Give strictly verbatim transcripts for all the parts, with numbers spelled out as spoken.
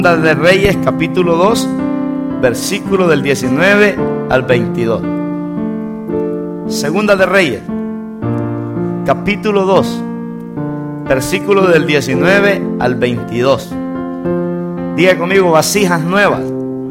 Segunda de Reyes, capítulo dos, versículo del diecinueve al veintidós. Segunda de Reyes, capítulo dos, versículo del diecinueve al veintidós. Diga conmigo, vasijas nuevas.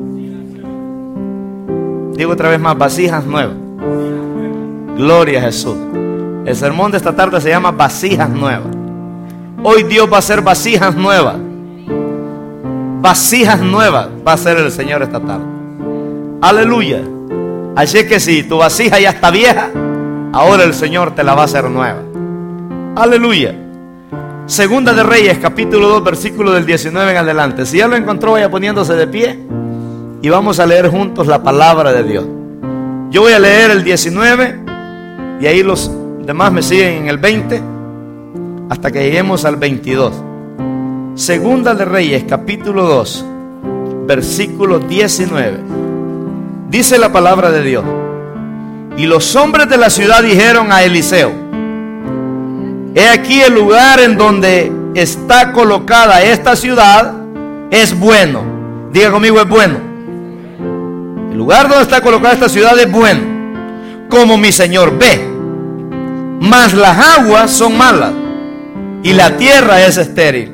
Digo otra vez más, vasijas nuevas. Gloria a Jesús. El sermón de esta tarde se llama vasijas nuevas. Hoy Dios va a hacer vasijas nuevas. Vasijas nuevas va a hacer el Señor esta tarde. Aleluya. Así que si tu vasija ya está vieja, ahora el Señor te la va a hacer nueva. Aleluya. Segunda de Reyes, capítulo dos, versículo del diecinueve en adelante. Si ya lo encontró, vaya poniéndose de pie y vamos a leer juntos la palabra de Dios. Yo voy a leer el diecinueve y ahí los demás me siguen en el veinte hasta que lleguemos al veintidós. Segunda de Reyes, capítulo dos, versículo diecinueve. Dice la palabra de Dios: y los hombres de la ciudad dijeron a Eliseo: he aquí el lugar en donde está colocada esta ciudad es bueno. Diga conmigo, es bueno. El lugar donde está colocada esta ciudad es bueno, como mi Señor ve. Mas las aguas son malas y la tierra es estéril.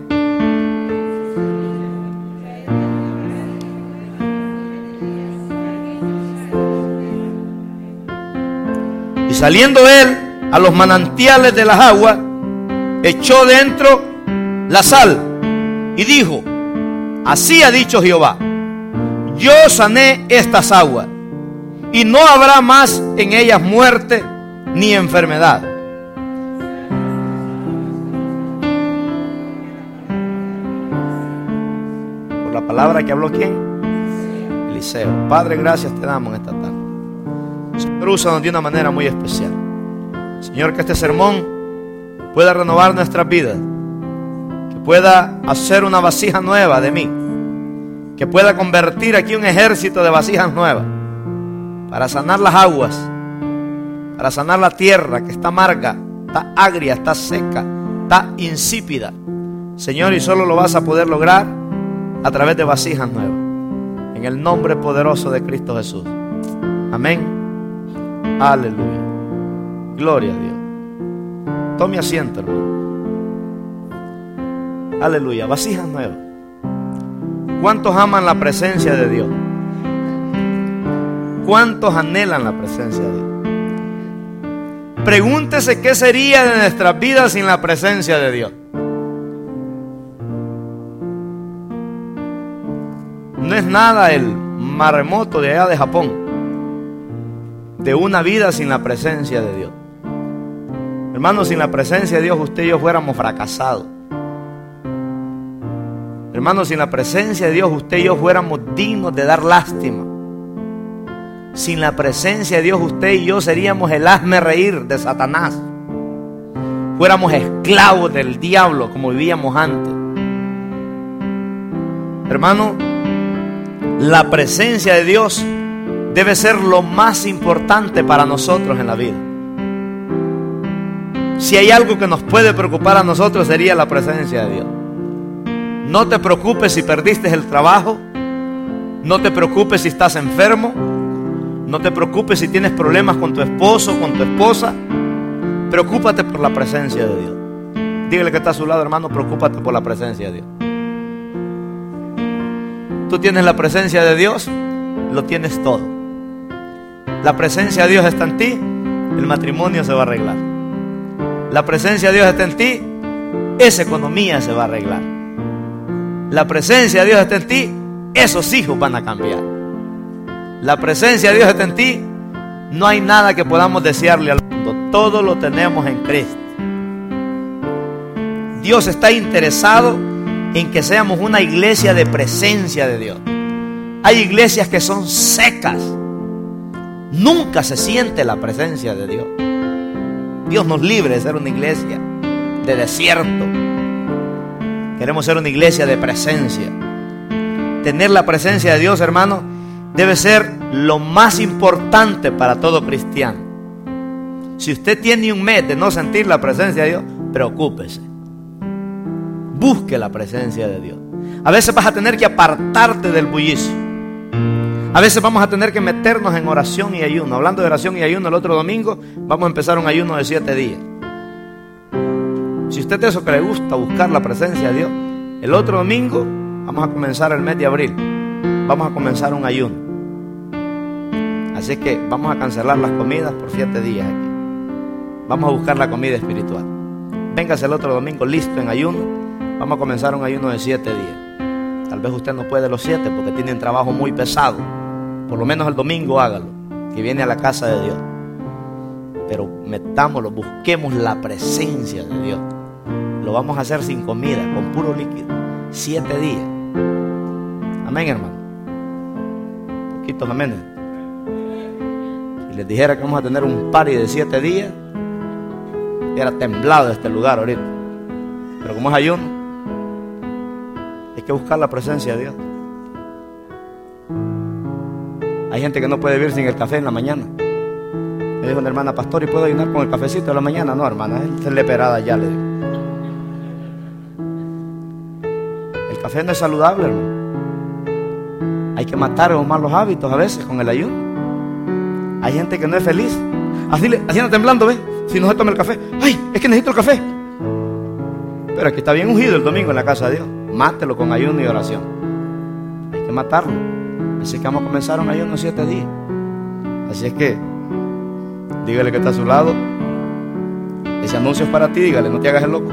Y saliendo él a los manantiales de las aguas, echó dentro la sal y dijo: así ha dicho Jehová, yo sané estas aguas y no habrá más en ellas muerte ni enfermedad. Por la palabra que habló, ¿quién? Eliseo. Padre, gracias te damos en esta tarde. Señor, úsanos de una manera muy especial. Señor, que este sermón pueda renovar nuestras vidas, que pueda hacer una vasija nueva de mí, que pueda convertir aquí un ejército de vasijas nuevas para sanar las aguas, para sanar la tierra que está amarga, está agria, está seca, está insípida. Señor, y solo lo vas a poder lograr a través de vasijas nuevas, en el nombre poderoso de Cristo Jesús. Amén. Aleluya. Gloria a Dios. Tome asiento, hermano. Aleluya. Vasijas nuevas. ¿Cuántos aman la presencia de Dios? ¿Cuántos anhelan la presencia de Dios? Pregúntese qué sería de nuestras vidas sin la presencia de Dios. No es nada el maremoto de allá de Japón, de una vida sin la presencia de Dios. Hermano, sin la presencia de Dios usted y yo fuéramos fracasados. Hermano, sin la presencia de Dios usted y yo fuéramos dignos de dar lástima. Sin la presencia de Dios usted y yo seríamos el hazme reír de Satanás. Fuéramos esclavos del diablo como vivíamos antes. Hermano, la presencia de Dios debe ser lo más importante para nosotros en la vida. Si hay algo que nos puede preocupar a nosotros, sería la presencia de Dios. No te preocupes si perdiste el trabajo. No te preocupes si estás enfermo. No te preocupes si tienes problemas con tu esposo o con tu esposa. Preocúpate por la presencia de Dios. Dígale que está a su lado, hermano, preocúpate por la presencia de Dios. Tú tienes la presencia de Dios, lo tienes todo. La presencia de Dios está en ti, el matrimonio se va a arreglar. La presencia de Dios está en ti, esa economía se va a arreglar. La presencia de Dios está en ti, esos hijos van a cambiar. La presencia de Dios está en ti, no hay nada que podamos desearle al mundo. Todo lo tenemos en Cristo. Dios está interesado en que seamos una iglesia de presencia de Dios. Hay iglesias que son secas. Nunca se siente la presencia de Dios. Dios nos libre de ser una iglesia de desierto. Queremos ser una iglesia de presencia. Tener la presencia de Dios, hermano, debe ser lo más importante para todo cristiano. Si usted tiene un mes de no sentir la presencia de Dios, preocúpese. Busque la presencia de Dios. A veces vas a tener que apartarte del bullicio. A veces vamos a tener que meternos en oración y ayuno. Hablando de oración y ayuno, el otro domingo vamos a empezar un ayuno de siete días. Si usted es eso que le gusta, buscar la presencia de Dios, el otro domingo vamos a comenzar el mes de abril. Vamos a comenzar un ayuno. Así es que vamos a cancelar las comidas por siete días aquí. Vamos a buscar la comida espiritual. Véngase el otro domingo listo en ayuno. Vamos a comenzar un ayuno de siete días. Tal vez usted no puede los siete porque tiene un trabajo muy pesado. Por lo menos el domingo hágalo, que viene a la casa de Dios. Pero metámoslo, busquemos la presencia de Dios. Lo vamos a hacer sin comida, con puro líquido. Siete días. Amén, hermano. Poquitos aménes. Si les dijera que vamos a tener un party de siete días, era temblado este lugar ahorita. Pero como es ayuno, hay que buscar la presencia de Dios. Hay gente que no puede vivir sin el café en la mañana. Me dijo una hermana: pastor, ¿y puedo ayunar con el cafecito de la mañana? No, hermana, es leperada ya, le digo. El café no es saludable, hermano. Hay que matar los malos hábitos a veces con el ayuno. Hay gente que no es feliz. Así, le, así anda temblando, ¿ves? Si no se toma el café. ¡Ay! Es que necesito el café. Pero aquí está bien ungido el domingo en la casa de Dios. Mátelo con ayuno y oración. Hay que matarlo. Así que vamos a comenzar un ayuno siete días. Así es que dígale que está a su lado. Ese anuncio es para ti, dígale, no te hagas el loco.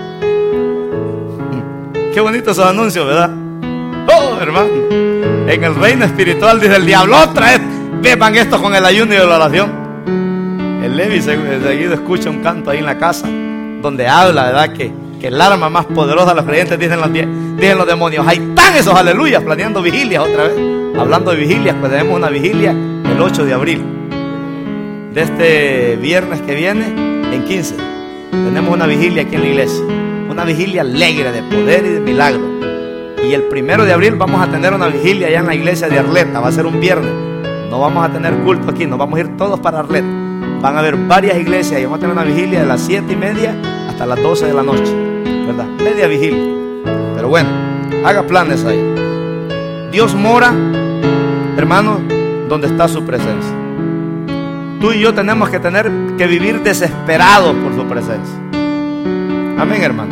Qué bonito esos anuncios, ¿verdad? Oh, hermano, en el reino espiritual dice el diablo: otra vez beban esto con el ayuno y la oración. El Levi seguido escucha un canto ahí en la casa donde habla, ¿verdad? Que, que el arma más poderosa de los creyentes, dicen los, dicen los demonios. Ahí están esos aleluyas, planeando vigilias otra vez. Hablando de vigilias, pues tenemos una vigilia el ocho de abril. De este viernes que viene, en quince, tenemos una vigilia aquí en la iglesia. Una vigilia alegre de poder y de milagro. Y el primero de abril vamos a tener una vigilia allá en la iglesia de Arleta. Va a ser un viernes. No vamos a tener culto aquí, nos vamos a ir todos para Arleta. Van a haber varias iglesias y vamos a tener una vigilia de las siete y media hasta las doce de la noche, ¿verdad? Media vigilia. Pero bueno, haga planes ahí. Dios mora, hermano, donde está su presencia. Tú y yo tenemos que tener que vivir desesperados por su presencia. Amén, hermano.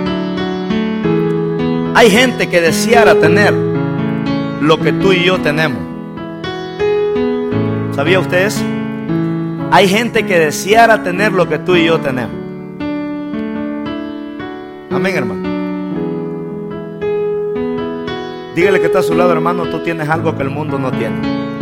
Hay gente que deseara tener lo que tú y yo tenemos. ¿Sabía usted eso? Hay gente que deseara tener lo que tú y yo tenemos. Amén, hermano. Dígale que está a su lado, hermano: tú tienes algo que el mundo no tiene.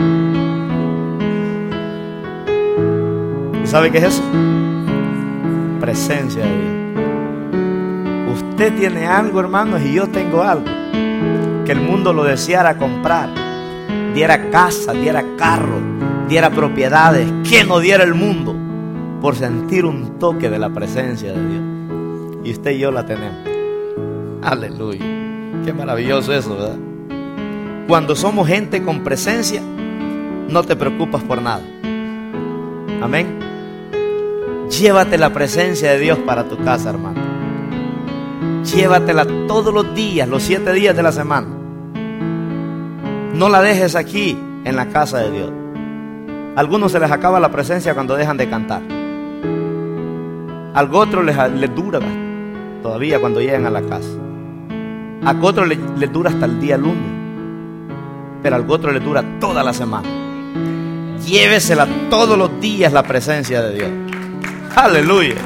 ¿Y sabe qué es eso? Presencia de Dios. Usted tiene algo, hermanos, y yo tengo algo que el mundo lo deseara comprar. Diera casa, diera carro, diera propiedades. ¿Qué no diera el mundo por sentir un toque de la presencia de Dios? Y usted y yo la tenemos. Aleluya. Qué maravilloso eso, ¿verdad? Cuando somos gente con presencia, no te preocupas por nada. Amén. Llévate la presencia de Dios para tu casa, hermano. Llévatela todos los días, los siete días de la semana. No la dejes aquí en la casa de Dios. A algunos se les acaba la presencia cuando dejan de cantar. A otros les, les dura todavía cuando llegan a la casa. A otros les, les dura hasta el día lunes. Pero al otro les dura toda la semana. Llévesela todos los días la presencia de Dios. Aleluya.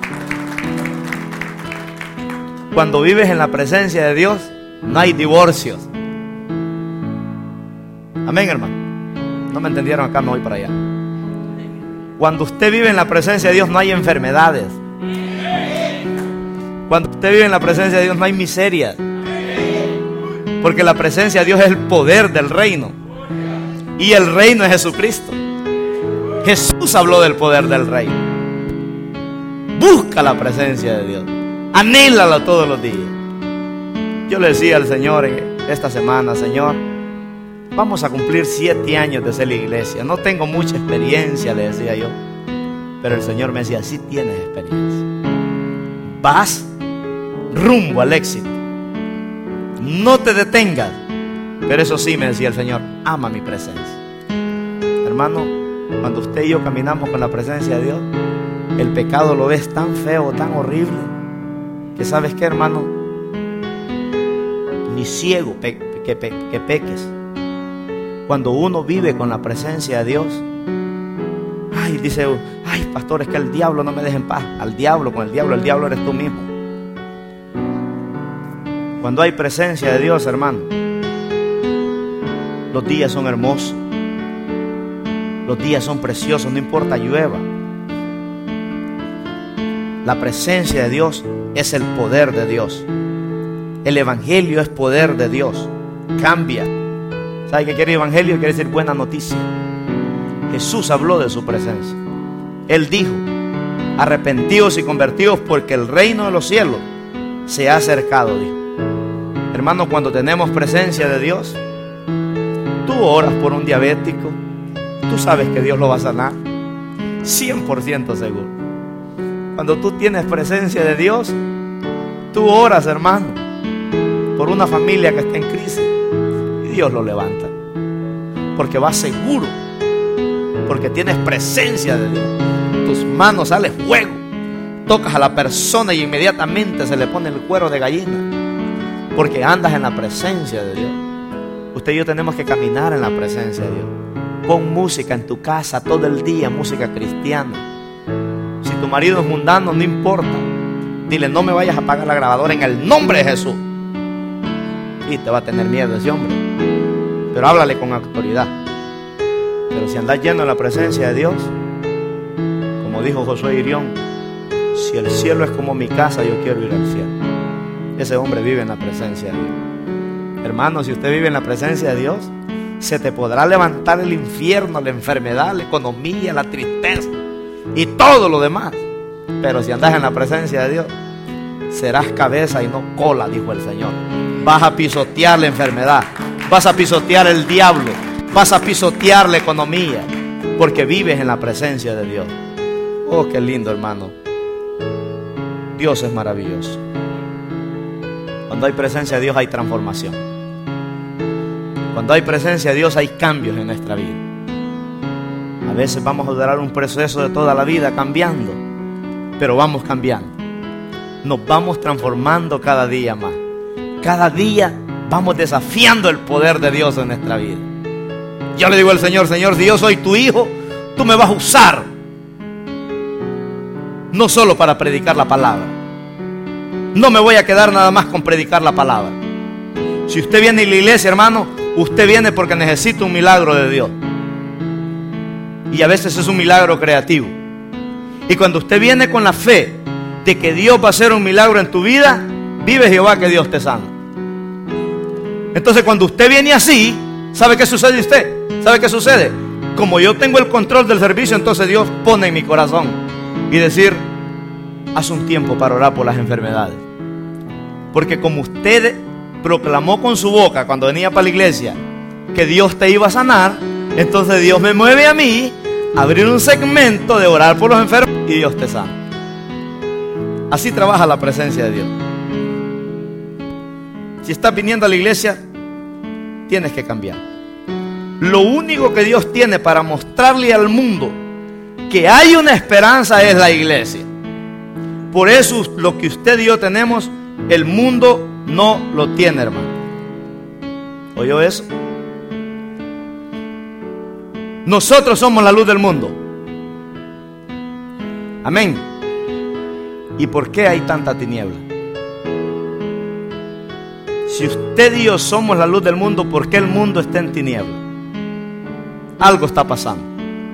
Cuando vives en la presencia de Dios, no hay divorcios. Amén, hermano. No me entendieron acá, me voy para allá. Cuando usted vive en la presencia de Dios, no hay enfermedades. Cuando usted vive en la presencia de Dios, no hay miseria. Porque la presencia de Dios es el poder del reino. Y el reino es Jesucristo. Jesús habló del poder del reino. Busca la presencia de Dios. Anhélala todos los días. Yo le decía al Señor esta semana: Señor, vamos a cumplir siete años de ser la iglesia. No tengo mucha experiencia, le decía yo. Pero el Señor me decía: sí tienes experiencia. Vas rumbo al éxito. No te detengas. Pero eso sí, me decía el Señor, ama mi presencia. Hermano, cuando usted y yo caminamos con la presencia de Dios, el pecado lo ves tan feo, tan horrible, que sabes qué, hermano, ni ciego pe que, pe que peques. Cuando uno vive con la presencia de Dios, ay, dice, ay, pastor, es que el diablo no me deja en paz. Al diablo, con el diablo, el diablo eres tú mismo. Cuando hay presencia de Dios, hermano, los días son hermosos, los días son preciosos, no importa llueva. La presencia de Dios es el poder de Dios. El evangelio es poder de Dios. Cambia. ¿Sabe qué quiere evangelio? Quiere decir buena noticia. Jesús habló de su presencia. Él dijo, arrepentidos y convertidos porque el reino de los cielos se ha acercado, dijo. Hermano, cuando tenemos presencia de Dios, tú oras por un diabético, tú sabes que Dios lo va a sanar, cien por ciento seguro. Cuando tú tienes presencia de Dios, tú oras, hermano, por una familia que está en crisis y Dios lo levanta, porque vas seguro, porque tienes presencia de Dios. Tus manos sale fuego, tocas a la persona y inmediatamente se le pone el cuero de gallina, porque andas en la presencia de Dios. Usted y yo tenemos que caminar en la presencia de Dios. Pon música en tu casa todo el día, música cristiana. Si tu marido es mundano, no importa. Dile, no me vayas a apagar la grabadora en el nombre de Jesús. Y te va a tener miedo ese hombre. Pero háblale con autoridad. Pero si andas lleno de la presencia de Dios, como dijo Josué Irión, si el cielo es como mi casa, yo quiero ir al cielo. Ese hombre vive en la presencia de Dios. Hermano, si usted vive en la presencia de Dios, se te podrá levantar el infierno, la enfermedad, la economía, la tristeza y todo lo demás. Pero si andas en la presencia de Dios, serás cabeza y no cola, dijo el Señor. Vas a pisotear la enfermedad, vas a pisotear el diablo, vas a pisotear la economía, porque vives en la presencia de Dios. Oh, qué lindo, hermano. Dios es maravilloso. Cuando hay presencia de Dios hay transformación. Cuando hay presencia de Dios hay cambios en nuestra vida. A veces vamos a durar un proceso de toda la vida cambiando, pero vamos cambiando. Nos vamos transformando cada día más. Cada día vamos desafiando el poder de Dios en nuestra vida. Yo le digo al Señor, Señor, si yo soy tu hijo, tú me vas a usar. No solo para predicar la palabra. No me voy a quedar nada más con predicar la palabra. Si usted viene a la iglesia, hermano, usted viene porque necesita un milagro de Dios. Y a veces es un milagro creativo. Y cuando usted viene con la fe de que Dios va a hacer un milagro en tu vida, vive Jehová que Dios te sana. Entonces cuando usted viene así, ¿sabe qué sucede usted? ¿Sabe qué sucede? Como yo tengo el control del servicio, entonces Dios pone en mi corazón y decir, haz un tiempo para orar por las enfermedades. Porque como usted proclamó con su boca cuando venía para la iglesia que Dios te iba a sanar, entonces Dios me mueve a mí a abrir un segmento de orar por los enfermos y Dios te sana. Así trabaja la presencia de Dios. Si estás viniendo a la iglesia, tienes que cambiar. Lo único que Dios tiene para mostrarle al mundo que hay una esperanza es la iglesia. Por eso lo que usted y yo tenemos, el mundo no lo tiene, hermano. ¿Oyó eso? Nosotros somos la luz del mundo. Amén. ¿Y por qué hay tanta tiniebla? Si usted y yo somos la luz del mundo, ¿por qué el mundo está en tiniebla? Algo está pasando.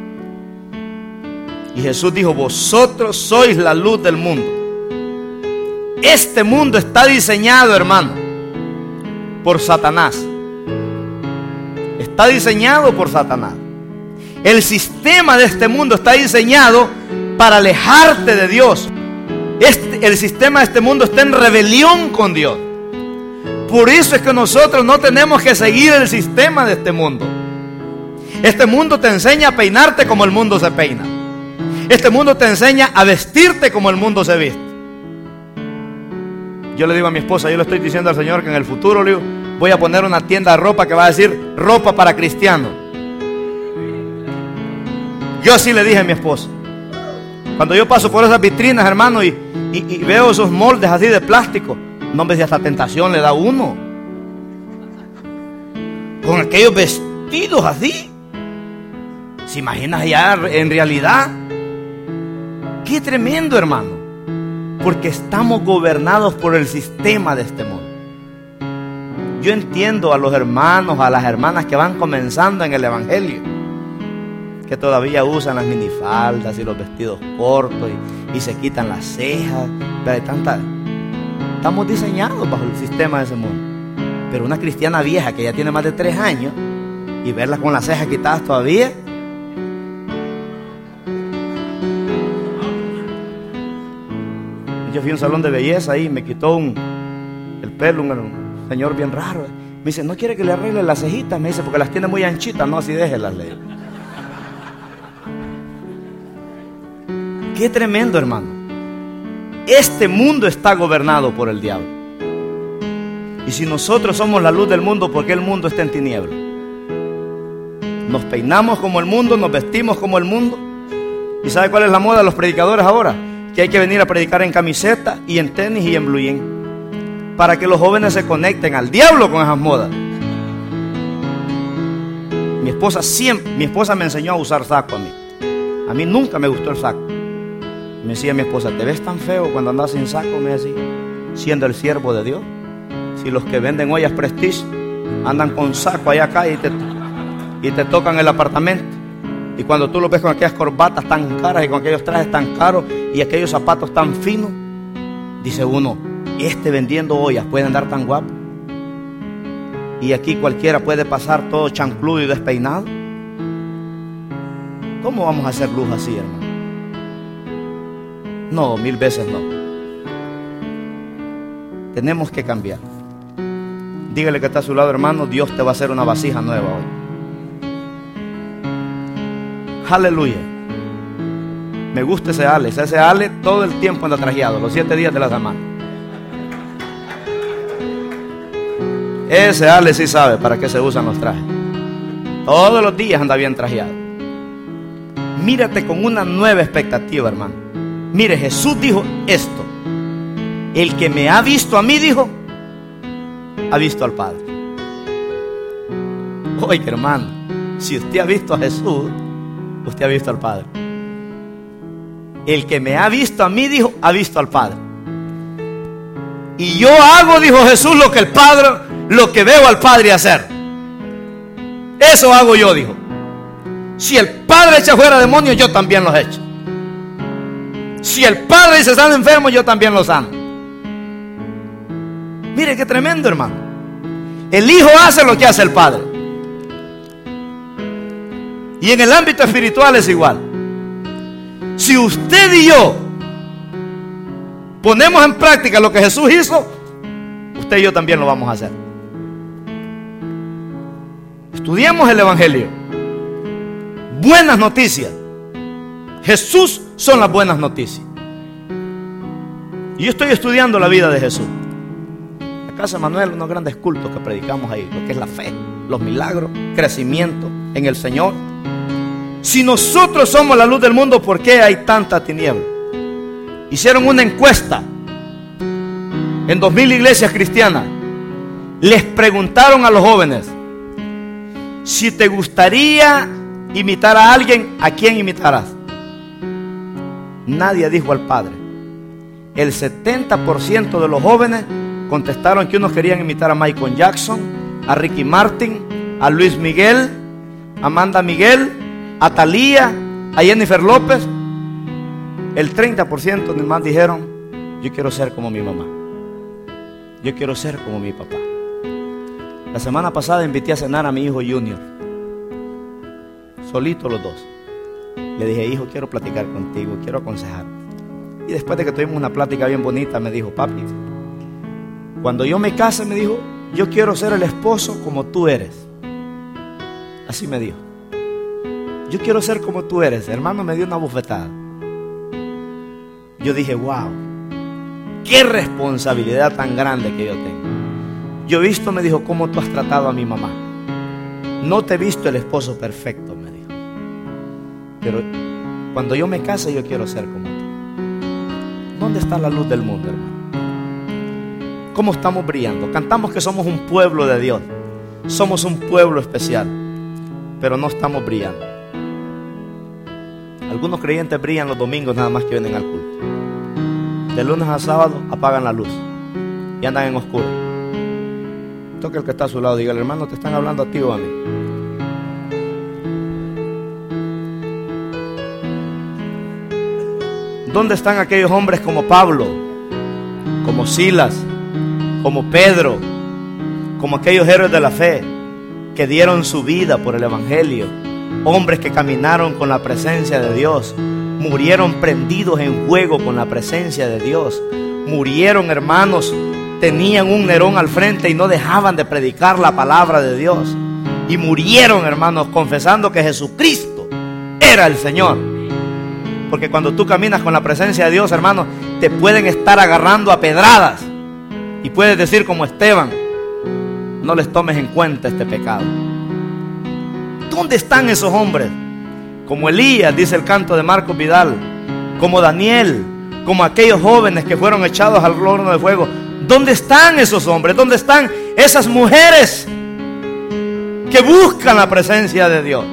Y Jesús dijo, vosotros sois la luz del mundo. Este mundo está diseñado, hermano, por Satanás. Está diseñado por Satanás. El sistema de este mundo está diseñado para alejarte de Dios. Este, el sistema de este mundo está en rebelión con Dios. Por eso es que nosotros no tenemos que seguir el sistema de este mundo. Este mundo te enseña a peinarte como el mundo se peina. Este mundo te enseña a vestirte como el mundo se viste. Yo le digo a mi esposa, yo le estoy diciendo al Señor que en el futuro le digo, voy a poner una tienda de ropa que va a decir ropa para cristianos. Yo así le dije a mi esposa. Cuando yo paso por esas vitrinas, hermano, y, y, y veo esos moldes así de plástico, no me dice, hasta tentación le da uno. Con aquellos vestidos así. ¿Se imagina ya en realidad? Qué tremendo, hermano. Porque estamos gobernados por el sistema de este mundo. Yo entiendo a los hermanos, a las hermanas que van comenzando en el evangelio, que todavía usan las minifaldas y los vestidos cortos y, y se quitan las cejas. Pero hay tanta, estamos diseñados bajo el sistema de ese mundo. Pero una cristiana vieja que ya tiene más de tres años y verla con las cejas quitadas todavía. Yo fui a un salón de belleza ahí y me quitó un, el pelo un, un señor bien raro. Me dice, ¿no quiere que le arregle las cejitas? Me dice, porque las tiene muy anchitas. No, así déjelas, le digo. Qué tremendo, hermano. Este mundo está gobernado por el diablo. Y si nosotros somos la luz del mundo, ¿por qué el mundo está en tinieblas? Nos peinamos como el mundo, nos vestimos como el mundo. ¿Y sabe cuál es la moda de los predicadores ahora? Que hay que venir a predicar en camiseta y en tenis y en blue jean, para que los jóvenes se conecten al diablo con esas modas. Mi esposa siempre, mi esposa me enseñó a usar saco a mí. A mí nunca me gustó el saco. Me decía mi esposa, ¿te ves tan feo cuando andas sin saco? Me decía, siendo el siervo de Dios. Si los que venden ollas Prestige andan con saco allá acá y te, y te tocan el apartamento. Y cuando tú lo ves con aquellas corbatas tan caras y con aquellos trajes tan caros y aquellos zapatos tan finos, dice uno, este vendiendo ollas puede andar tan guapo. Y aquí cualquiera puede pasar todo chancludo y despeinado. ¿Cómo vamos a hacer luz así, hermano? No, mil veces no. Tenemos que cambiar. Dígale que está a su lado, hermano, Dios te va a hacer una vasija nueva hoy. Aleluya. Me gusta ese Ale. Ese Ale todo el tiempo anda trajeado, los siete días de la semana. Ese Ale sí sabe para qué se usan los trajes. Todos los días anda bien trajeado. Mírate con una nueva expectativa, hermano. Mire, Jesús dijo esto: el que me ha visto a mí, dijo, ha visto al Padre. Oiga, hermano, si usted ha visto a Jesús, usted ha visto al Padre. El que me ha visto a mí, dijo, ha visto al Padre. Y yo hago, dijo Jesús, lo que el Padre, lo que veo al Padre hacer. Eso hago yo, dijo. Si el Padre echa fuera demonios, yo también los echo. Si el Padre dice están enfermos, yo también los sano. Mire qué tremendo, hermano. El Hijo hace lo que hace el Padre. Y en el ámbito espiritual es igual. Si usted y yo ponemos en práctica lo que Jesús hizo, usted y yo también lo vamos a hacer. Estudiemos el Evangelio. Buenas noticias. Jesús son las buenas noticias. Y yo estoy estudiando la vida de Jesús. La Casa Manuel, unos grandes cultos que predicamos ahí, lo que es la fe, los milagros, crecimiento en el Señor. Si nosotros somos la luz del mundo, ¿por qué hay tanta tiniebla? Hicieron una encuesta en dos mil iglesias cristianas. Les preguntaron a los jóvenes: si te gustaría imitar a alguien, ¿a quién imitarás? Nadie dijo al Padre. El setenta por ciento de los jóvenes contestaron que unos querían imitar a Michael Jackson, a Ricky Martin, a Luis Miguel, a Amanda Miguel, a Thalía, a Jennifer López. El treinta por ciento más dijeron: yo quiero ser como mi mamá, yo quiero ser como mi papá. La semana pasada invité a cenar a mi hijo Junior, solito los dos. Le dije: hijo, quiero platicar contigo, quiero aconsejarte. Y después de que tuvimos una plática bien bonita, me dijo: papi, cuando yo me case, me dijo, yo quiero ser el esposo como tú eres. Así me dijo: yo quiero ser como tú eres. Hermano, me dio una bofetada. Yo dije: wow, qué responsabilidad tan grande que yo tengo. Yo he visto, me dijo, cómo tú has tratado a mi mamá. No te he visto el esposo perfecto, me dijo, pero cuando yo me case yo quiero ser como tú. ¿Dónde está la luz del mundo, hermano? ¿Cómo estamos brillando? Cantamos que somos un pueblo de Dios, somos un pueblo especial, pero no estamos brillando. Algunos creyentes brillan los domingos nada más que vienen al culto. De lunes a sábado apagan la luz y andan en oscuro. Toque el que está a su lado, dígale, hermano, ¿te están hablando a ti o a mí? ¿Dónde están aquellos hombres como Pablo, como Silas, como Pedro, como aquellos héroes de la fe que dieron su vida por el evangelio? Hombres que caminaron con la presencia de Dios, murieron prendidos en fuego con la presencia de Dios, murieron, hermanos, tenían un Nerón al frente y no dejaban de predicar la palabra de Dios, y murieron, hermanos, confesando que Jesucristo era el Señor. Porque cuando tú caminas con la presencia de Dios, hermanos, te pueden estar agarrando a pedradas y puedes decir como Esteban, no les tomes en cuenta este pecado. ¿Dónde están esos hombres? Como Elías, dice el canto de Marcos Vidal, como Daniel, como aquellos jóvenes que fueron echados al horno de fuego. ¿Dónde están esos hombres? ¿Dónde están esas mujeres que buscan la presencia de Dios?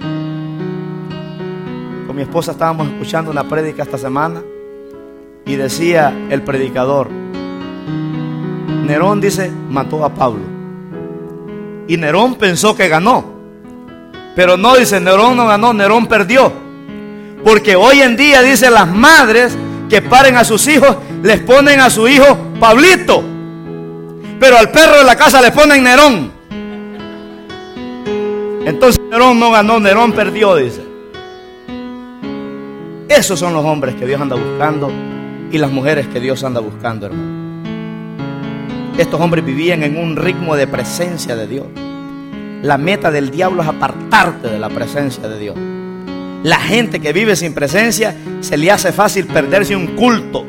Con mi esposa estábamos escuchando una prédica esta semana y decía el predicador, Nerón, dice, mató a Pablo. Y Nerón pensó que ganó. Pero no, dice, Nerón no ganó, Nerón perdió. Porque hoy en día, dice, las madres que paren a sus hijos, les ponen a su hijo Pablito, pero al perro de la casa le ponen Nerón. Entonces Nerón no ganó, Nerón perdió, dice. Esos son los hombres que Dios anda buscando y las mujeres que Dios anda buscando, hermano. Estos hombres vivían en un ritmo de presencia de Dios. La meta del diablo es apartarte de la presencia de Dios. La gente que vive sin presencia, se le hace fácil perderse un culto.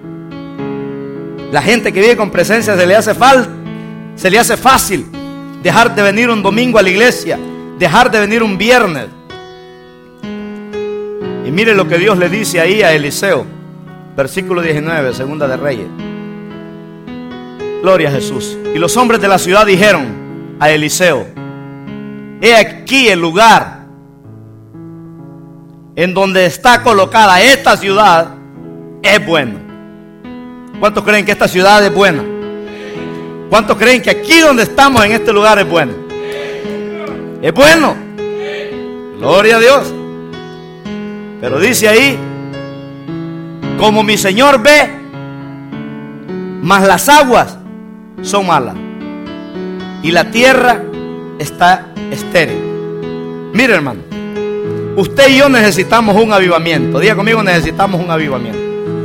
La gente que vive con presencia, se le hace fal, se le hace fácil dejar de venir un domingo a la iglesia, dejar de venir un viernes. Y mire lo que Dios le dice ahí a Eliseo, versículo diecinueve, segunda de Reyes. Gloria a Jesús. Y los hombres de la ciudad dijeron a Eliseo, he aquí el lugar en donde está colocada esta ciudad es bueno. ¿Cuántos creen que esta ciudad es buena? ¿Cuántos creen que aquí donde estamos en este lugar es bueno? ¿Es bueno? Gloria a Dios. Pero dice ahí, como mi Señor ve, mas las aguas son malas y la tierra está estéril. Mire, hermano, usted y yo necesitamos un avivamiento. Diga conmigo, necesitamos un avivamiento.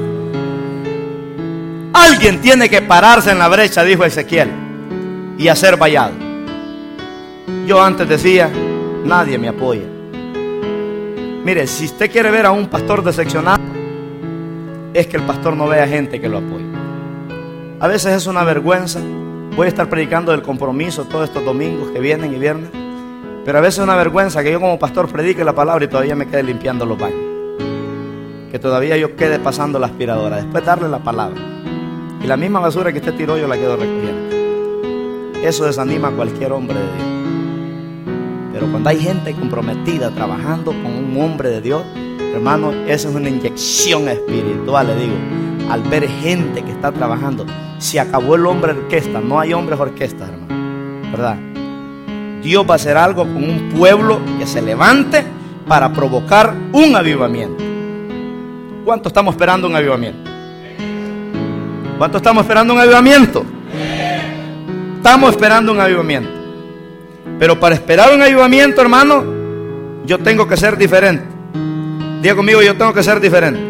Alguien tiene que pararse en la brecha, dijo Ezequiel, y hacer vallado. Yo antes decía, nadie me apoya. Mire, si usted quiere ver a un pastor decepcionado, es que el pastor no vea gente que lo apoye. A veces es una vergüenza. Voy a estar predicando del compromiso todos estos domingos que vienen y viernes, pero a veces es una vergüenza que yo como pastor predique la palabra y todavía me quede limpiando los baños, que todavía yo quede pasando la aspiradora, después darle la palabra y la misma basura que usted tiró yo la quedo recogiendo. Eso desanima a cualquier hombre de Dios. Pero cuando hay gente comprometida trabajando con un hombre de Dios, hermano, eso es una inyección espiritual, le digo. Al ver gente que está trabajando, se acabó el hombre orquesta, no hay hombres orquesta, hermano, ¿verdad? Dios va a hacer algo con un pueblo que se levante para provocar un avivamiento. ¿Cuánto estamos esperando un avivamiento? ¿Cuánto estamos esperando un avivamiento? Estamos esperando un avivamiento. Pero para esperar un avivamiento, hermano, yo tengo que ser diferente. Diga conmigo, yo tengo que ser diferente.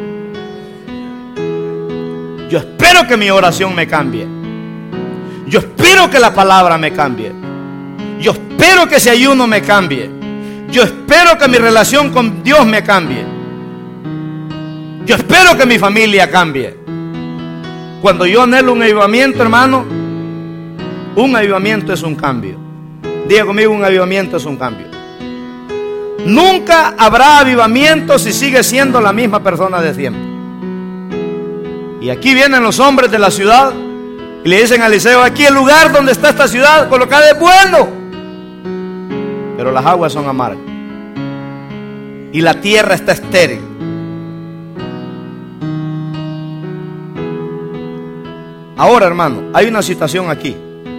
Yo espero que mi oración me cambie. Yo espero que la palabra me cambie. Yo espero que ese ayuno me cambie. Yo espero que mi relación con Dios me cambie. Yo espero que mi familia cambie. Cuando yo anhelo un avivamiento, hermano, un avivamiento es un cambio. Diga conmigo, un avivamiento es un cambio. Nunca habrá avivamiento si sigue siendo la misma persona de siempre. Y aquí vienen los hombres de la ciudad y le dicen a Eliseo: aquí el lugar donde está esta ciudad colocada es bueno, pero las aguas son amargas y la tierra está estéril. Ahora, hermano, hay una situación aquí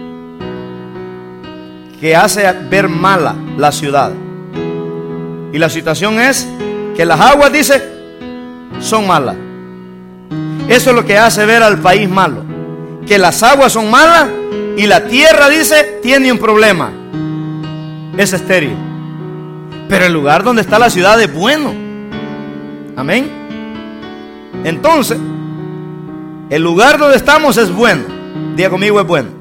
que hace ver mala la ciudad. Y la situación es que las aguas, dice, son malas. Eso es lo que hace ver al país malo, que las aguas son malas y la tierra, dice, tiene un problema, es estéril. Pero el lugar donde está la ciudad es bueno. Amén. Entonces, el lugar donde estamos es bueno. Diga conmigo, es bueno.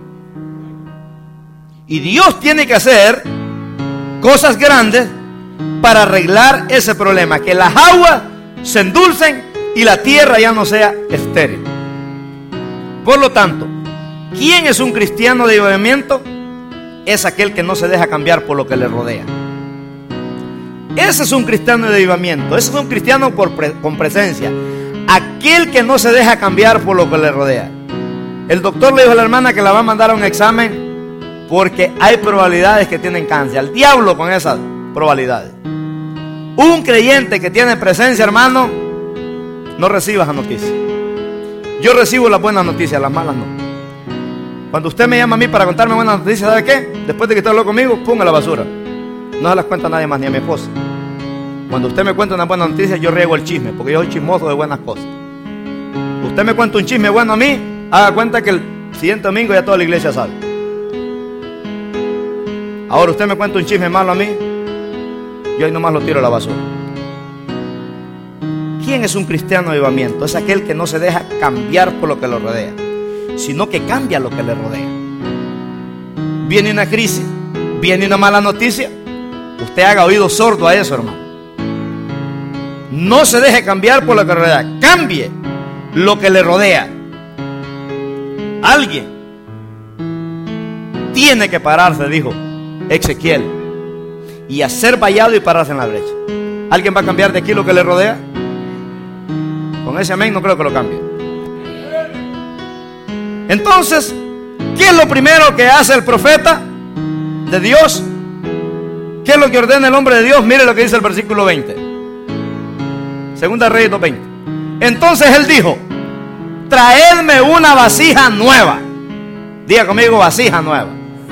Y Dios tiene que hacer cosas grandes para arreglar ese problema, que las aguas se endulcen y la tierra ya no sea estéril. Por lo tanto, ¿quién es un cristiano de avivamiento? Es aquel que no se deja cambiar por lo que le rodea. Ese es un cristiano de avivamiento. Ese es un cristiano por pre- con presencia. Aquel que no se deja cambiar por lo que le rodea. El doctor le dijo a la hermana que la va a mandar a un examen porque hay probabilidades que tienen cáncer. Al diablo con esas probabilidades. Un creyente que tiene presencia, hermano, no reciba esa noticia. Yo recibo las buenas noticias, las malas no. Cuando usted me llama a mí para contarme buenas noticias, ¿sabe qué? Después de que usted habló conmigo, pum, a la basura. No se las cuenta a nadie más, ni a mi esposa. Cuando usted me cuenta una buena noticia, yo riego el chisme, porque yo soy chismoso de buenas cosas. Usted me cuenta un chisme bueno a mí, haga cuenta que el siguiente domingo ya toda la iglesia sabe. Ahora usted me cuenta un chisme malo a mí, yo ahí nomás lo tiro a la basura. ¿Quién es un cristiano de avivamiento? Es aquel que no se deja cambiar por lo que lo rodea, sino que cambia lo que le rodea. Viene una crisis, viene una mala noticia, usted haga oído sordo a eso, hermano. No se deje cambiar por lo que le rodea, cambie lo que le rodea. Alguien tiene que pararse, dijo Ezequiel, y hacer vallado y pararse en la brecha. ¿Alguien va a cambiar de aquí lo que le rodea? Con ese amén no creo que lo cambie. Entonces, ¿qué es lo primero que hace el profeta de Dios? ¿Qué es lo que ordena el hombre de Dios? Mire lo que dice el versículo veinte. Segunda Reyes dos veinte. Entonces él dijo: traedme una vasija nueva. Diga conmigo, vasija nueva.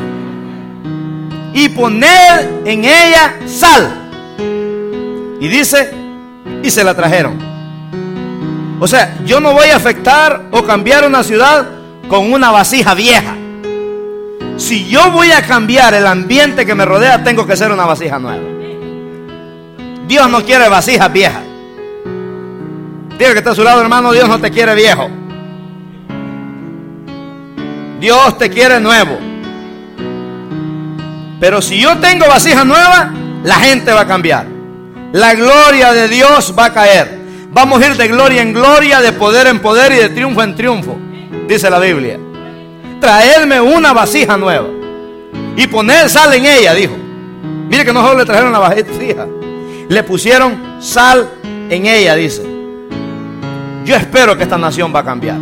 Y poned en ella sal. Y dice, y se la trajeron. O sea, yo no voy a afectar o cambiar una ciudad con una vasija vieja. Si yo voy a cambiar el ambiente que me rodea, tengo que ser una vasija nueva. Dios no quiere vasijas viejas. Diga que está a su lado, hermano, Dios no te quiere viejo. Dios te quiere nuevo. Pero si yo tengo vasija nueva, la gente va a cambiar. La gloria de Dios va a caer. Vamos a ir de gloria en gloria, de poder en poder y de triunfo en triunfo, dice la Biblia. Traedme una vasija nueva y poner sal en ella, dijo. Mire que no solo le trajeron la vasija, le pusieron sal en ella, dice. Yo espero que esta nación va a cambiar.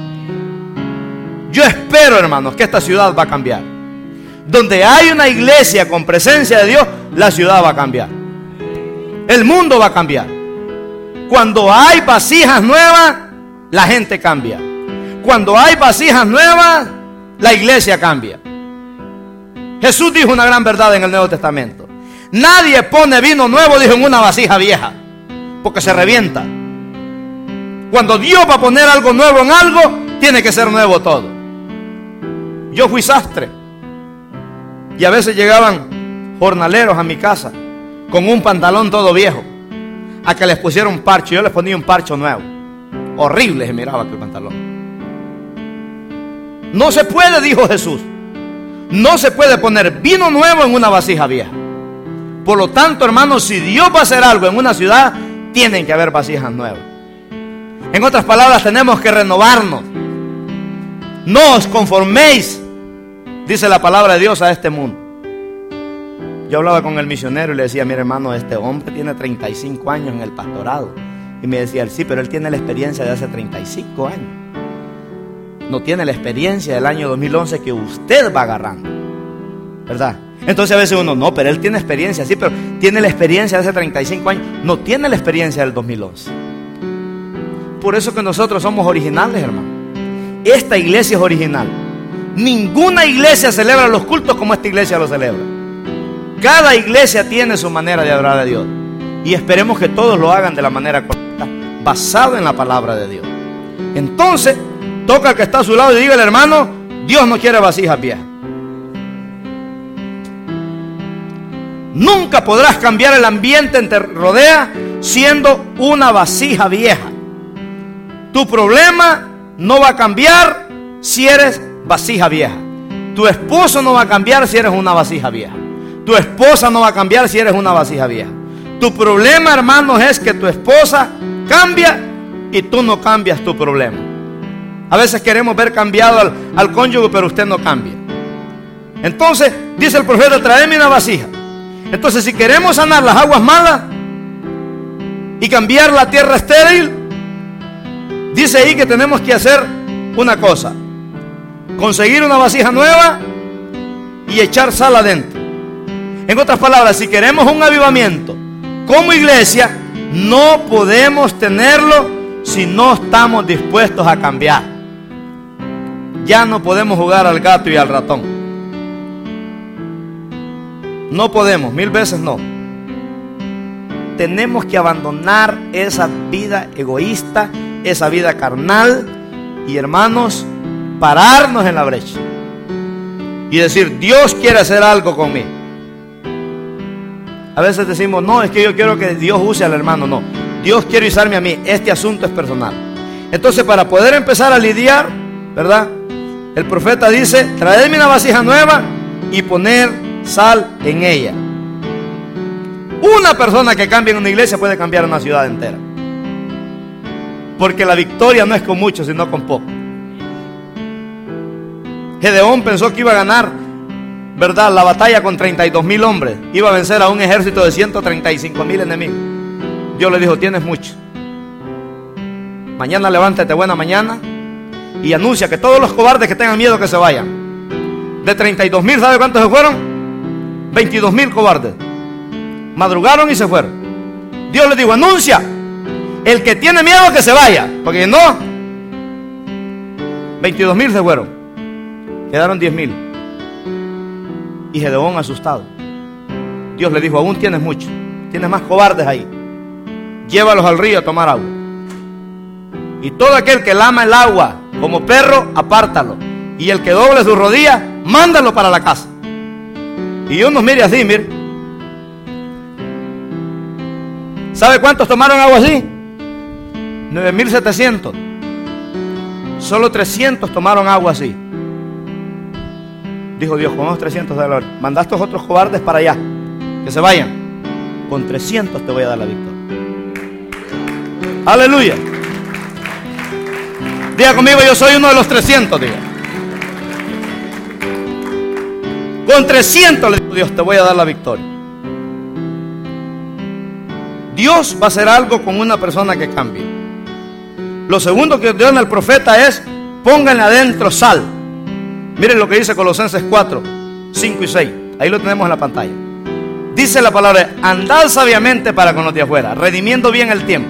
Yo espero, hermanos, que esta ciudad va a cambiar. Donde hay una iglesia con presencia de Dios, la ciudad va a cambiar. El mundo va a cambiar. Cuando hay vasijas nuevas, la gente cambia. Cuando hay vasijas nuevas, la iglesia cambia. Jesús dijo una gran verdad en el Nuevo Testamento. Nadie pone vino nuevo, dijo, en una vasija vieja, porque se revienta. Cuando Dios va a poner algo nuevo en algo, tiene que ser nuevo todo. Yo fui sastre y a veces llegaban jornaleros a mi casa con un pantalón todo viejo, a que les pusiera un parche. Yo les ponía un parche nuevo. Horrible se miraba aquel pantalón. No se puede, dijo Jesús, no se puede poner vino nuevo en una vasija vieja. Por lo tanto, hermanos, si Dios va a hacer algo en una ciudad, tienen que haber vasijas nuevas. En otras palabras, tenemos que renovarnos. No os conforméis, dice la palabra de Dios, a este mundo. Yo hablaba con el misionero y le decía: mire, hermano, este hombre tiene treinta y cinco años en el pastorado. Y me decía él: sí, pero él tiene la experiencia de hace treinta y cinco años. No tiene la experiencia del año dos mil once que usted va agarrando, ¿verdad? Entonces a veces uno: no, pero él tiene experiencia. Sí, pero tiene la experiencia de hace treinta y cinco años. No tiene la experiencia del dos mil once. Por eso que nosotros somos originales, hermano. Esta iglesia es original. Ninguna iglesia celebra los cultos como esta iglesia lo celebra. Cada iglesia tiene su manera de adorar a Dios. Y esperemos que todos lo hagan de la manera correcta, basado en la palabra de Dios. Entonces, toca al que está a su lado y dígale: hermano, Dios no quiere vasijas viejas. Nunca podrás cambiar el ambiente que te rodea siendo una vasija vieja. Tu problema no va a cambiar si eres vasija vieja. Tu esposo no va a cambiar si eres una vasija vieja. Tu esposa no va a cambiar si eres una vasija vieja. Tu problema, hermanos, es que tu esposa cambia y tú no cambias tu problema. A veces queremos ver cambiado al, al cónyuge, pero usted no cambia. Entonces, dice el profeta: traedme una vasija. Entonces, si queremos sanar las aguas malas y cambiar la tierra estéril, dice ahí que tenemos que hacer una cosa: conseguir una vasija nueva y echar sal adentro. En otras palabras, si queremos un avivamiento como iglesia, no podemos tenerlo si no estamos dispuestos a cambiar. Ya no podemos jugar al gato y al ratón. No podemos, mil veces no. Tenemos que abandonar esa vida egoísta, esa vida carnal, y, hermanos, pararnos en la brecha y decir: Dios quiere hacer algo conmigo. A veces decimos: no, es que yo quiero que Dios use al hermano. No, Dios quiere usarme a mí. Este asunto es personal. Entonces, para poder empezar a lidiar, ¿verdad?, el profeta dice: traedme una vasija nueva y poner sal en ella. Una persona que cambia en una iglesia puede cambiar una ciudad entera, porque la victoria no es con muchos, sino con pocos. Gedeón pensó que iba a ganar, ¿verdad?, la batalla con treinta y dos mil hombres. Iba a vencer a un ejército de ciento treinta y cinco mil enemigos. Dios le dijo: tienes mucho. Mañana levántate buena mañana y anuncia que todos los cobardes que tengan miedo que se vayan. De treinta y dos mil, ¿sabe cuántos se fueron? veintidós mil cobardes. Madrugaron y se fueron. Dios le dijo: anuncia, el que tiene miedo que se vaya, porque no. veintidós mil se fueron, quedaron diez mil. Y Gedeón, asustado, Dios le dijo: aún tienes mucho, tienes más cobardes ahí, llévalos al río a tomar agua. Y todo aquel que lama el agua como perro, apártalo. Y el que doble sus rodillas, mándalo para la casa. Y unos mire así, mire. ¿Sabe cuántos tomaron agua así? nueve mil setecientos. Solo trescientos tomaron agua así. Dijo Dios: con unos trescientos de la manda a estos otros cobardes para allá, que se vayan. Con trescientos te voy a dar la victoria. Aleluya. Diga conmigo: yo soy uno de los trescientos, diga. Con trescientos, le dijo Dios, te voy a dar la victoria. Dios va a hacer algo con una persona que cambie. Lo segundo que Dios al profeta es: pónganle adentro sal. Miren lo que dice Colosenses cuatro, cinco y seis. Ahí lo tenemos en la pantalla. Dice la palabra: andad sabiamente para con los de afuera, redimiendo bien el tiempo.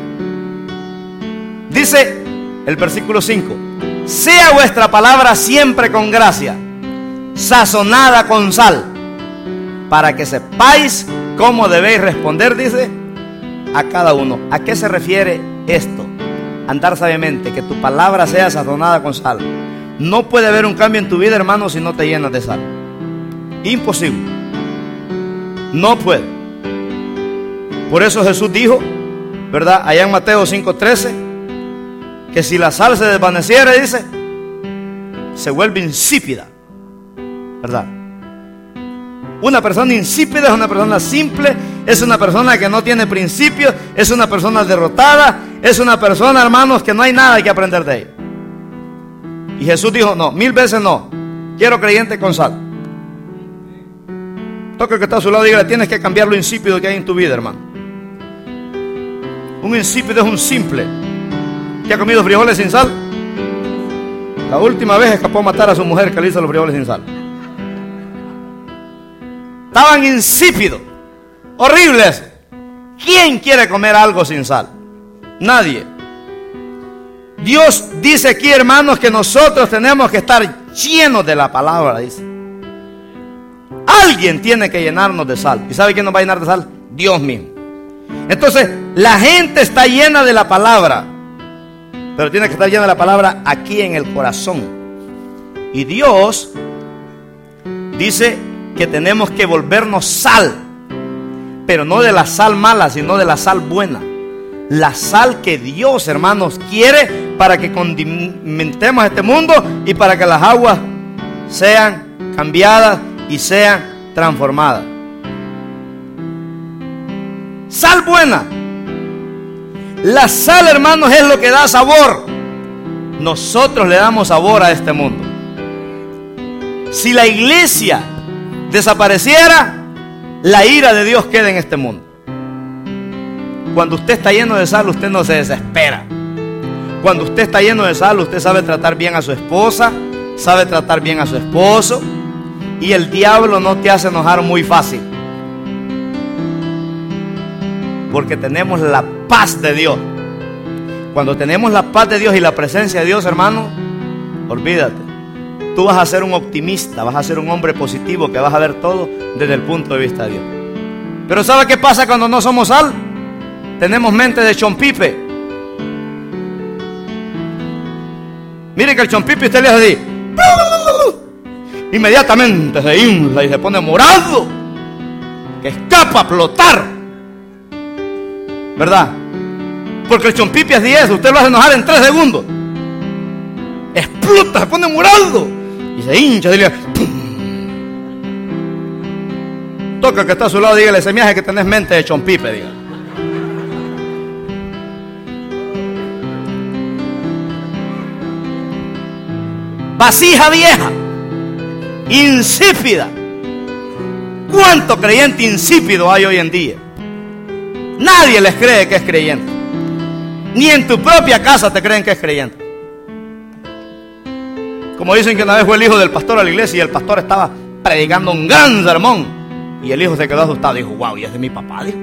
Dice el versículo cinco: sea vuestra palabra siempre con gracia, sazonada con sal, para que sepáis cómo debéis responder, dice, a cada uno. ¿A qué se refiere esto? Andar sabiamente, que tu palabra sea sazonada con sal. No puede haber un cambio en tu vida, hermano, si no te llenas de sal. Imposible. No puede. Por eso Jesús dijo, ¿verdad?, allá en Mateo cinco trece, que si la sal se desvaneciera, dice, se vuelve insípida, ¿verdad? Una persona insípida es una persona simple, es una persona que no tiene principios, es una persona derrotada, es una persona, hermanos, que no hay nada que aprender de ella. Y Jesús dijo, no, mil veces no. Quiero creyente con sal. Toca el que está a su lado y dígale, tienes que cambiar lo insípido que hay en tu vida, hermano. Un insípido es un simple que ha comido frijoles sin sal. La última vez escapó a matar a su mujer que le hizo los frijoles sin sal. Estaban insípidos, horribles. ¿Quién quiere comer algo sin sal? Nadie. Dios dice aquí, hermanos, que nosotros tenemos que estar llenos de la palabra, dice. Alguien tiene que llenarnos de sal. ¿Y sabe quién nos va a llenar de sal? Dios mismo. Entonces, la gente está llena de la palabra, pero tiene que estar llena de la palabra aquí en el corazón. Y Dios dice que tenemos que volvernos sal, pero no de la sal mala, sino de la sal buena. La sal que Dios, hermanos, quiere para que condimentemos este mundo y para que las aguas sean cambiadas y sean transformadas. Sal buena. La sal, hermanos, es lo que da sabor. Nosotros le damos sabor a este mundo. Si la iglesia desapareciera, la ira de Dios queda en este mundo. Cuando usted está lleno de sal, usted no se desespera. Cuando usted está lleno de sal, usted sabe tratar bien a su esposa, sabe tratar bien a su esposo, y el diablo no te hace enojar muy fácil, porque tenemos la paz de Dios. Cuando tenemos la paz de Dios y la presencia de Dios, hermano, olvídate. Tú vas a ser un optimista, vas a ser un hombre positivo que vas a ver todo desde el punto de vista de Dios. Pero ¿sabe qué pasa cuando no somos sal? Tenemos mente de chompipe. Mire que el chompipe usted le hace así, inmediatamente se infla y se pone morado, que escapa a explotar, ¿verdad? Porque el chompipe es diez, usted lo hace enojar en tres segundos, explota, se pone morado y se hincha, dile, ¡pum! Toca el que está a su lado, dígale, se me hace que tenés mente de chompipe, diga. Vasija vieja, insípida. ¿Cuánto creyente insípido hay hoy en día? Nadie les cree que es creyente. Ni en tu propia casa te creen que es creyente. Como dicen que una vez fue el hijo del pastor a la iglesia y el pastor estaba predicando un gran sermón y el hijo se quedó asustado. Dijo, wow, ¿y ese es mi papá? Dijo,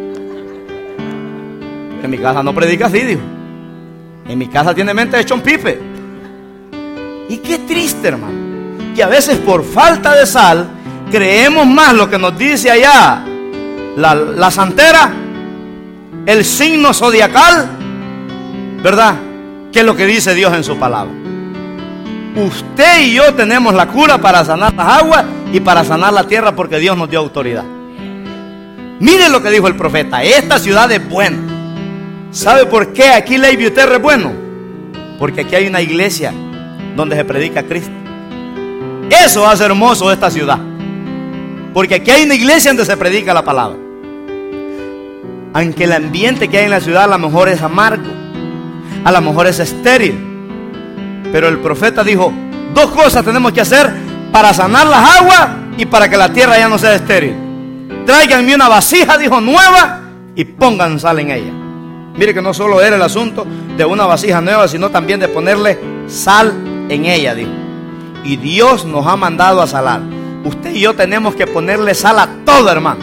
en mi casa no predica así, dijo. En mi casa tiene mente de chompipe. Y qué triste, hermano, que a veces por falta de sal creemos más lo que nos dice allá la, la santera, el signo zodiacal, ¿verdad?, que lo que dice Dios en su palabra. Usted y yo tenemos la cura para sanar las aguas y para sanar la tierra, porque Dios nos dio autoridad. Mire lo que dijo el profeta: esta ciudad es buena. ¿Sabe por qué aquí Ley Uterre es bueno? Porque aquí hay una iglesia donde se predica a Cristo. Eso hace hermoso esta ciudad, porque aquí hay una iglesia donde se predica la palabra. Aunque el ambiente que hay en la ciudad a lo mejor es amargo, a lo mejor es estéril, pero el profeta dijo: dos cosas tenemos que hacer para sanar las aguas y para que la tierra ya no sea estéril. Tráiganme una vasija, dijo, nueva, y pongan sal en ella. Mire que no solo era el asunto de una vasija nueva, sino también de ponerle sal en ella, dijo. Y Dios nos ha mandado a salar. Usted y yo tenemos que ponerle sal a todo, hermano.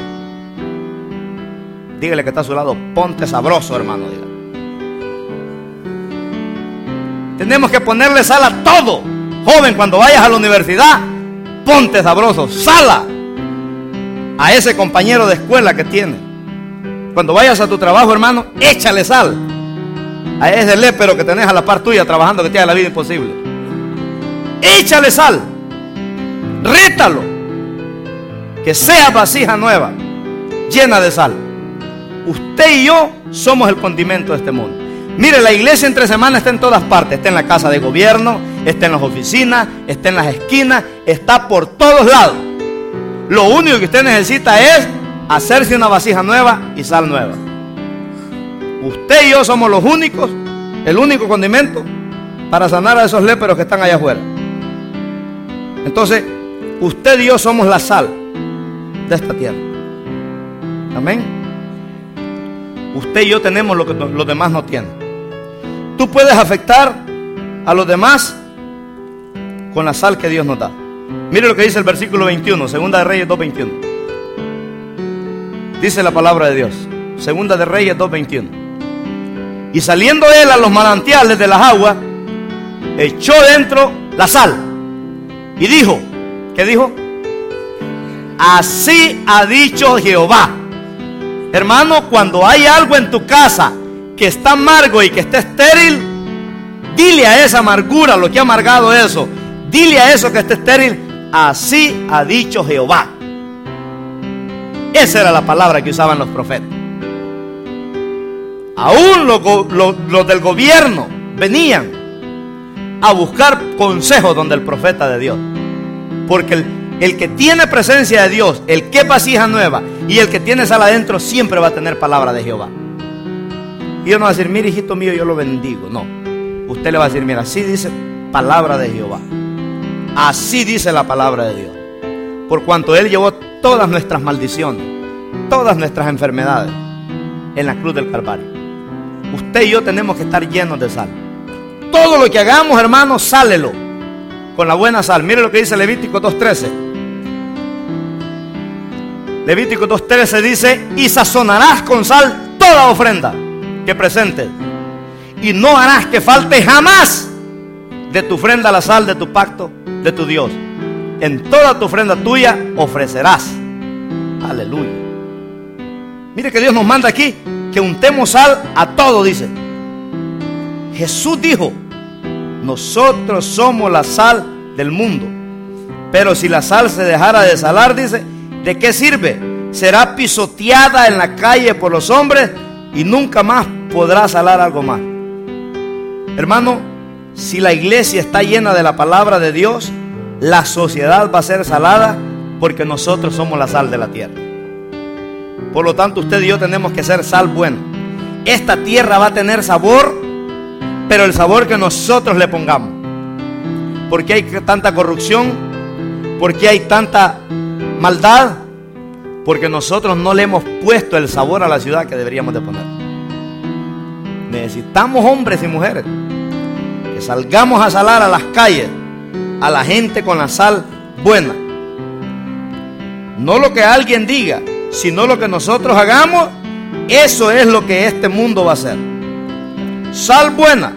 Dígale que está a su lado: ponte sabroso, hermano. Dígale. Tenemos que ponerle sal a todo. Joven, cuando vayas a la universidad, ponte sabroso, sala a ese compañero de escuela que tiene. Cuando vayas a tu trabajo, hermano, échale sal a ese lépero que tenés a la par tuya trabajando, que te haga la vida imposible. Échale sal, rétalo, que sea vasija nueva, llena de sal. Usted y yo somos el condimento de este mundo. Mire, la iglesia entre semana está en todas partes. Está en la casa de gobierno, está en las oficinas, está en las esquinas, está por todos lados. Lo único que usted necesita es hacerse una vasija nueva y sal nueva. Usted y yo somos los únicos, el único condimento para sanar a esos léperos que están allá afuera. Entonces, usted y yo somos la sal de esta tierra. Amén. Usted y yo tenemos lo que los demás no tienen. Tú puedes afectar a los demás con la sal que Dios nos da. Mire lo que dice el versículo veintiuno, Segunda de Reyes dos veintiuno. Dice la palabra de Dios, Segunda de Reyes dos veintiuno. Y saliendo él a los manantiales de las aguas, echó dentro la sal y dijo, ¿qué dijo? Así ha dicho Jehová. Hermano, cuando hay algo en tu casa que está amargo y que está estéril, dile a esa amargura, lo que ha amargado eso, dile a eso que está estéril, así ha dicho Jehová. Esa era la palabra que usaban los profetas. Aún los, los, los del gobierno venían a buscar consejos donde el profeta de Dios. Porque el, el que tiene presencia de Dios, el que es vasija nueva y el que tiene sal adentro, siempre va a tener palabra de Jehová. Y yo no va a decir, mire hijito mío, yo lo bendigo. No, usted le va a decir, mira, así dice palabra de Jehová. Así dice la palabra de Dios. Por cuanto Él llevó todas nuestras maldiciones, todas nuestras enfermedades en la cruz del Calvario. Usted y yo tenemos que estar llenos de sal. Todo lo que hagamos, hermanos, sálelo con la buena sal. Mire lo que dice Levítico dos trece. Levítico dos trece dice, y sazonarás con sal toda ofrenda que presentes, y no harás que falte jamás de tu ofrenda la sal de tu pacto de tu Dios. En toda tu ofrenda tuya ofrecerás. Aleluya. Mire que Dios nos manda aquí que untemos sal a todo, dice. Jesús dijo, nosotros somos la sal del mundo. Pero si la sal se dejara de salar, dice, ¿de qué sirve? Será pisoteada en la calle por los hombres y nunca más podrá salar algo más. Hermano, si la iglesia está llena de la palabra de Dios, la sociedad va a ser salada porque nosotros somos la sal de la tierra. Por lo tanto, usted y yo tenemos que ser sal buena. Esta tierra va a tener sabor, pero el sabor que nosotros le pongamos. ¿Por qué hay tanta corrupción? ¿Por qué hay tanta maldad? Porque nosotros no le hemos puesto el sabor a la ciudad que deberíamos de poner. Necesitamos hombres y mujeres que salgamos a salar a las calles a la gente con la sal buena. No lo que alguien diga, sino lo que nosotros hagamos. Eso es lo que este mundo va a hacer. Sal buena.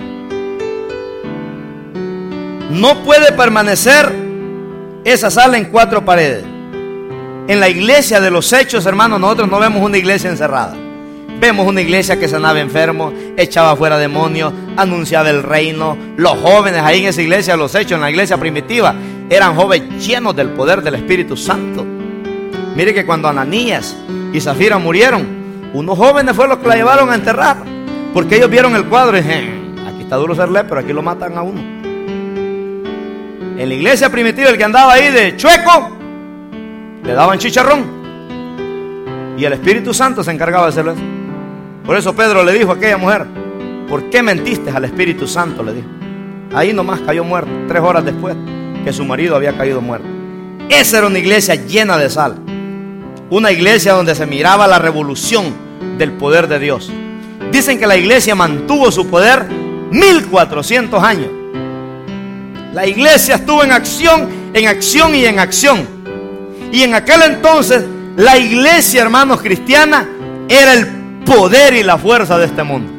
No puede permanecer esa sal en cuatro paredes. En la iglesia de los hechos, hermanos, nosotros no vemos una iglesia encerrada. Vemos una iglesia que sanaba enfermos, echaba fuera demonios, anunciaba el reino. Los jóvenes ahí en esa iglesia, los hechos, en la iglesia primitiva, eran jóvenes llenos del poder del Espíritu Santo. Mire que cuando Ananías y Zafira murieron, unos jóvenes fueron los que la llevaron a enterrar, porque ellos vieron el cuadro y dijeron, aquí está duro ser lepero, aquí lo matan a uno. En la iglesia primitiva, el que andaba ahí de chueco, le daban chicharrón, y el Espíritu Santo se encargaba de hacerlo eso. Por eso Pedro le dijo a aquella mujer, ¿por qué mentiste al Espíritu Santo? Le dijo. Ahí nomás cayó muerto, tres horas después que su marido había caído muerto. Esa era una iglesia llena de sal. Una iglesia donde se miraba la revolución del poder de Dios. Dicen que la iglesia mantuvo su poder mil cuatrocientos años. La iglesia estuvo en acción, en acción y en acción. Y en aquel entonces la iglesia, hermanos, cristiana era el poder y la fuerza de este mundo.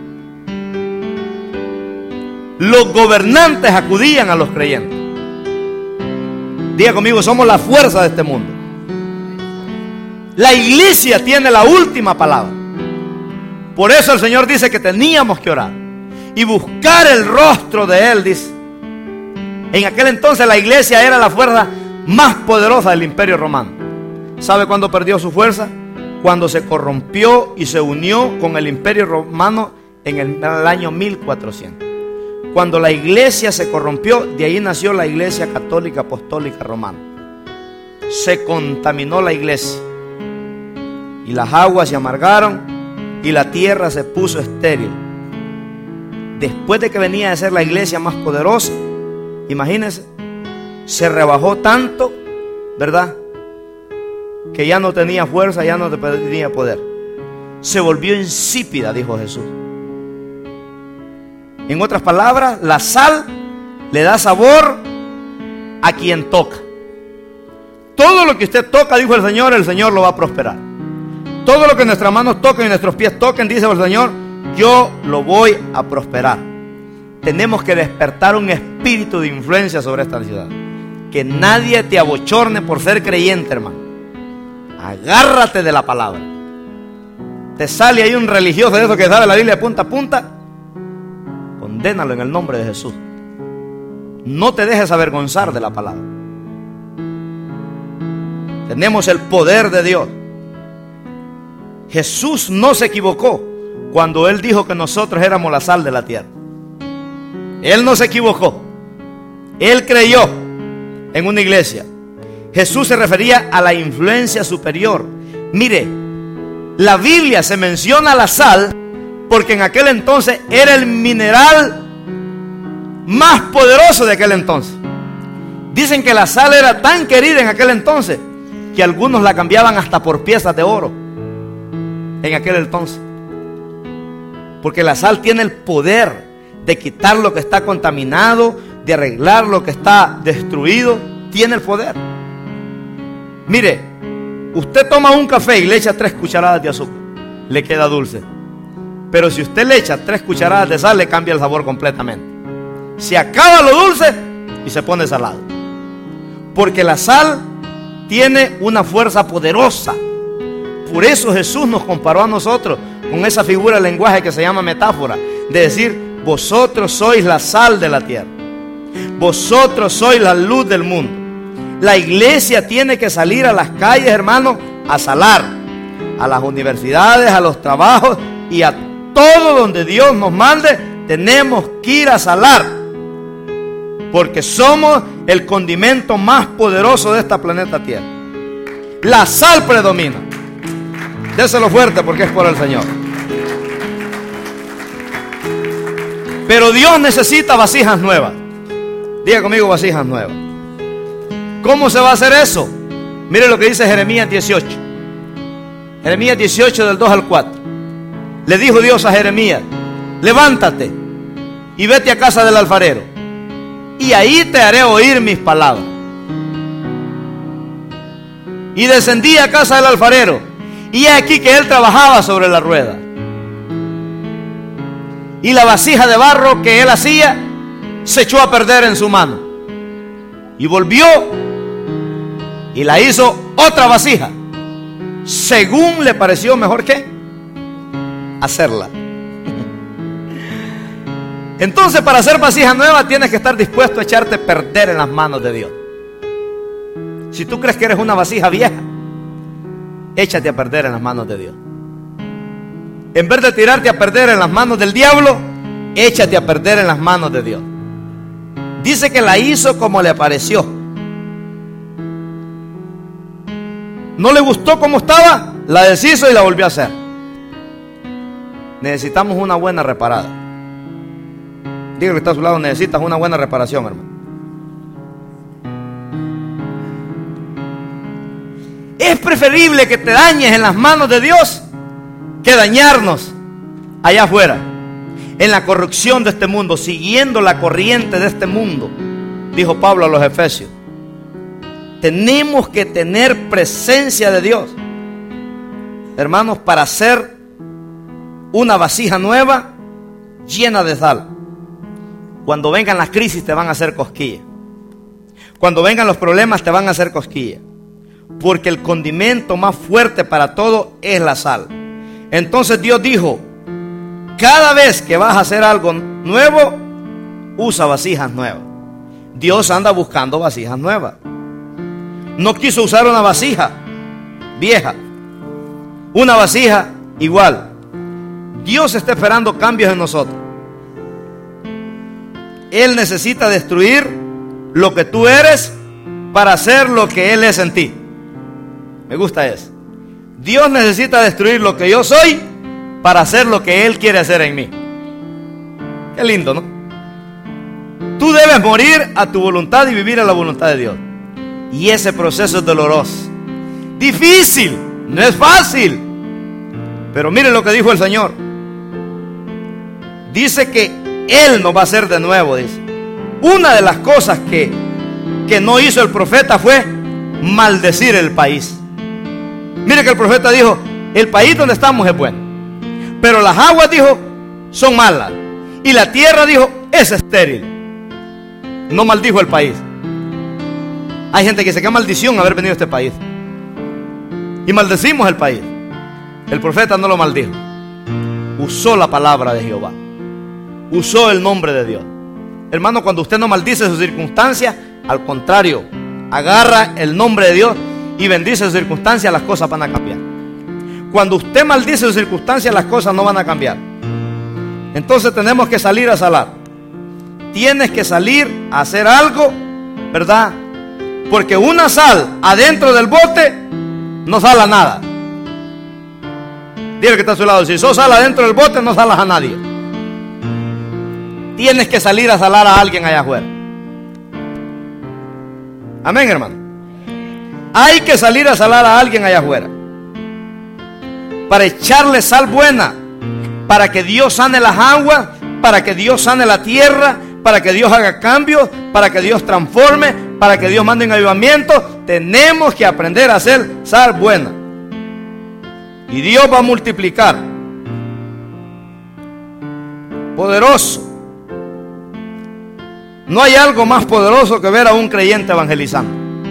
Los gobernantes acudían a los creyentes. Diga conmigo, somos la fuerza de este mundo. La iglesia tiene la última palabra. Por eso el Señor dice que teníamos que orar y buscar el rostro de Él, dice. En aquel entonces la iglesia era la fuerza más poderosa del Imperio Romano. ¿Sabe cuándo perdió su fuerza? Cuando se corrompió y se unió con el Imperio Romano en el, en el año mil cuatrocientos. Cuando la iglesia se corrompió, de ahí nació la iglesia católica apostólica romana. Se contaminó la iglesia y las aguas se amargaron y la tierra se puso estéril. después de que venía a ser la iglesia más poderosa, imagínense, se rebajó tanto, ¿verdad?, que ya no tenía fuerza, ya no tenía poder. Se volvió insípida, dijo Jesús. En otras palabras, la sal le da sabor a quien toca. Todo lo que usted toca, dijo el Señor, el Señor lo va a prosperar. Todo lo que nuestras manos toquen y nuestros pies toquen, dice el Señor, yo lo voy a prosperar. Tenemos que despertar un espíritu de influencia sobre esta ciudad. Que nadie te abochorne por ser creyente, hermano. Agárrate de la palabra. Te sale ahí un religioso de eso que sabe la Biblia de punta a punta, condénalo en el nombre de Jesús. No te dejes avergonzar de la palabra. Tenemos el poder de Dios. Jesús no se equivocó cuando Él dijo que nosotros éramos la sal de la tierra. Él no se equivocó. Él creyó en una iglesia. Jesús se refería a la influencia superior. Mire, la Biblia se menciona la sal porque en aquel entonces era el mineral más poderoso de aquel entonces. Dicen que la sal era tan querida en aquel entonces que algunos la cambiaban hasta por piezas de oro en aquel entonces. Porque la sal tiene el poder de quitar lo que está contaminado, de arreglar lo que está destruido. Tiene el poder. Mire, usted toma un café y le echa tres cucharadas de azúcar, le queda dulce. Pero si usted le echa tres cucharadas de sal, le cambia el sabor completamente. Se acaba lo dulce y se pone salado. Porque la sal tiene una fuerza poderosa. Por eso Jesús nos comparó a nosotros con esa figura de lenguaje que se llama metáfora, de decir, vosotros sois la sal de la tierra. Vosotros sois la luz del mundo. La iglesia tiene que salir a las calles, hermanos, a salar. A las universidades, a los trabajos y a todo donde Dios nos mande, tenemos que ir a salar. Porque somos el condimento más poderoso de esta planeta Tierra. La sal predomina. Déselo fuerte porque es por el Señor. Pero Dios necesita vasijas nuevas. Diga conmigo, vasijas nuevas. ¿Cómo se va a hacer eso? Mire lo que dice Jeremías dieciocho. Jeremías dieciocho del dos al cuatro. Le dijo Dios a Jeremías, levántate y vete a casa del alfarero, y ahí te haré oír mis palabras. Y descendí a casa del alfarero, y he aquí que él trabajaba sobre la rueda. Y la vasija de barro que él hacía se echó a perder en su mano. Y volvió y la hizo otra vasija, según le pareció mejor que hacerla. Entonces, para hacer vasija nueva tienes que estar dispuesto a echarte a perder en las manos de Dios. Si tú crees que eres una vasija vieja, échate a perder en las manos de Dios. En vez de tirarte a perder en las manos del diablo, échate a perder en las manos de Dios. Dice que la hizo como le pareció. No le gustó como estaba, la deshizo y la volvió a hacer. Necesitamos una buena reparada. Diga que está a su lado, necesitas una buena reparación, hermano. Es preferible que te dañes en las manos de Dios que dañarnos allá afuera, en la corrupción de este mundo, siguiendo la corriente de este mundo, dijo Pablo a los Efesios. Tenemos que tener presencia de Dios, hermanos, para hacer una vasija nueva llena de sal. Cuando vengan las crisis te van a hacer cosquillas. Cuando vengan los problemas te van a hacer cosquillas. Porque el condimento más fuerte para todo es la sal. Entonces Dios dijo, cada vez que vas a hacer algo nuevo, usa vasijas nuevas. Dios anda buscando vasijas nuevas. No quiso usar una vasija vieja, una vasija igual. Dios está esperando cambios en nosotros. Él necesita destruir lo que tú eres para hacer lo que Él es en ti. Me gusta eso. Dios necesita destruir lo que yo soy para hacer lo que Él quiere hacer en mí. Qué lindo, ¿no? Tú debes morir a tu voluntad y vivir a la voluntad de Dios. Y ese proceso es doloroso, difícil, no es fácil. Pero miren lo que dijo el Señor. Dice que Él nos va a hacer de nuevo, dice. Una de las cosas que, que no hizo el profeta fue maldecir el país. Mire que el profeta dijo, el país donde estamos es bueno, pero las aguas, dijo, son malas, y la tierra, dijo, es estéril. No maldijo el país. Hay gente que dice, qué maldición haber venido a este país, y maldecimos el país. El profeta no lo maldijo, usó la palabra de Jehová, usó el nombre de Dios. Hermano, cuando usted no maldice sus circunstancias, al contrario, agarra el nombre de Dios y bendice sus circunstancias, las cosas van a cambiar. Cuando usted maldice sus circunstancias, las cosas no van a cambiar. Entonces tenemos que salir a salar. Tienes que salir a hacer algo, ¿verdad? Porque una sal adentro del bote no sala nada. Dile que está a su lado, si sos sal adentro del bote, no salas a nadie. Tienes que salir a salar a alguien allá afuera. Amén, hermano. Hay que salir a salar a alguien allá afuera, para echarle sal buena, para que Dios sane las aguas, para que Dios sane la tierra, para que Dios haga cambios, para que Dios transforme, para que Dios mande un avivamiento. Tenemos que aprender a hacer sal buena, y Dios va a multiplicar. Poderoso. No hay algo más poderoso que ver a un creyente evangelizando.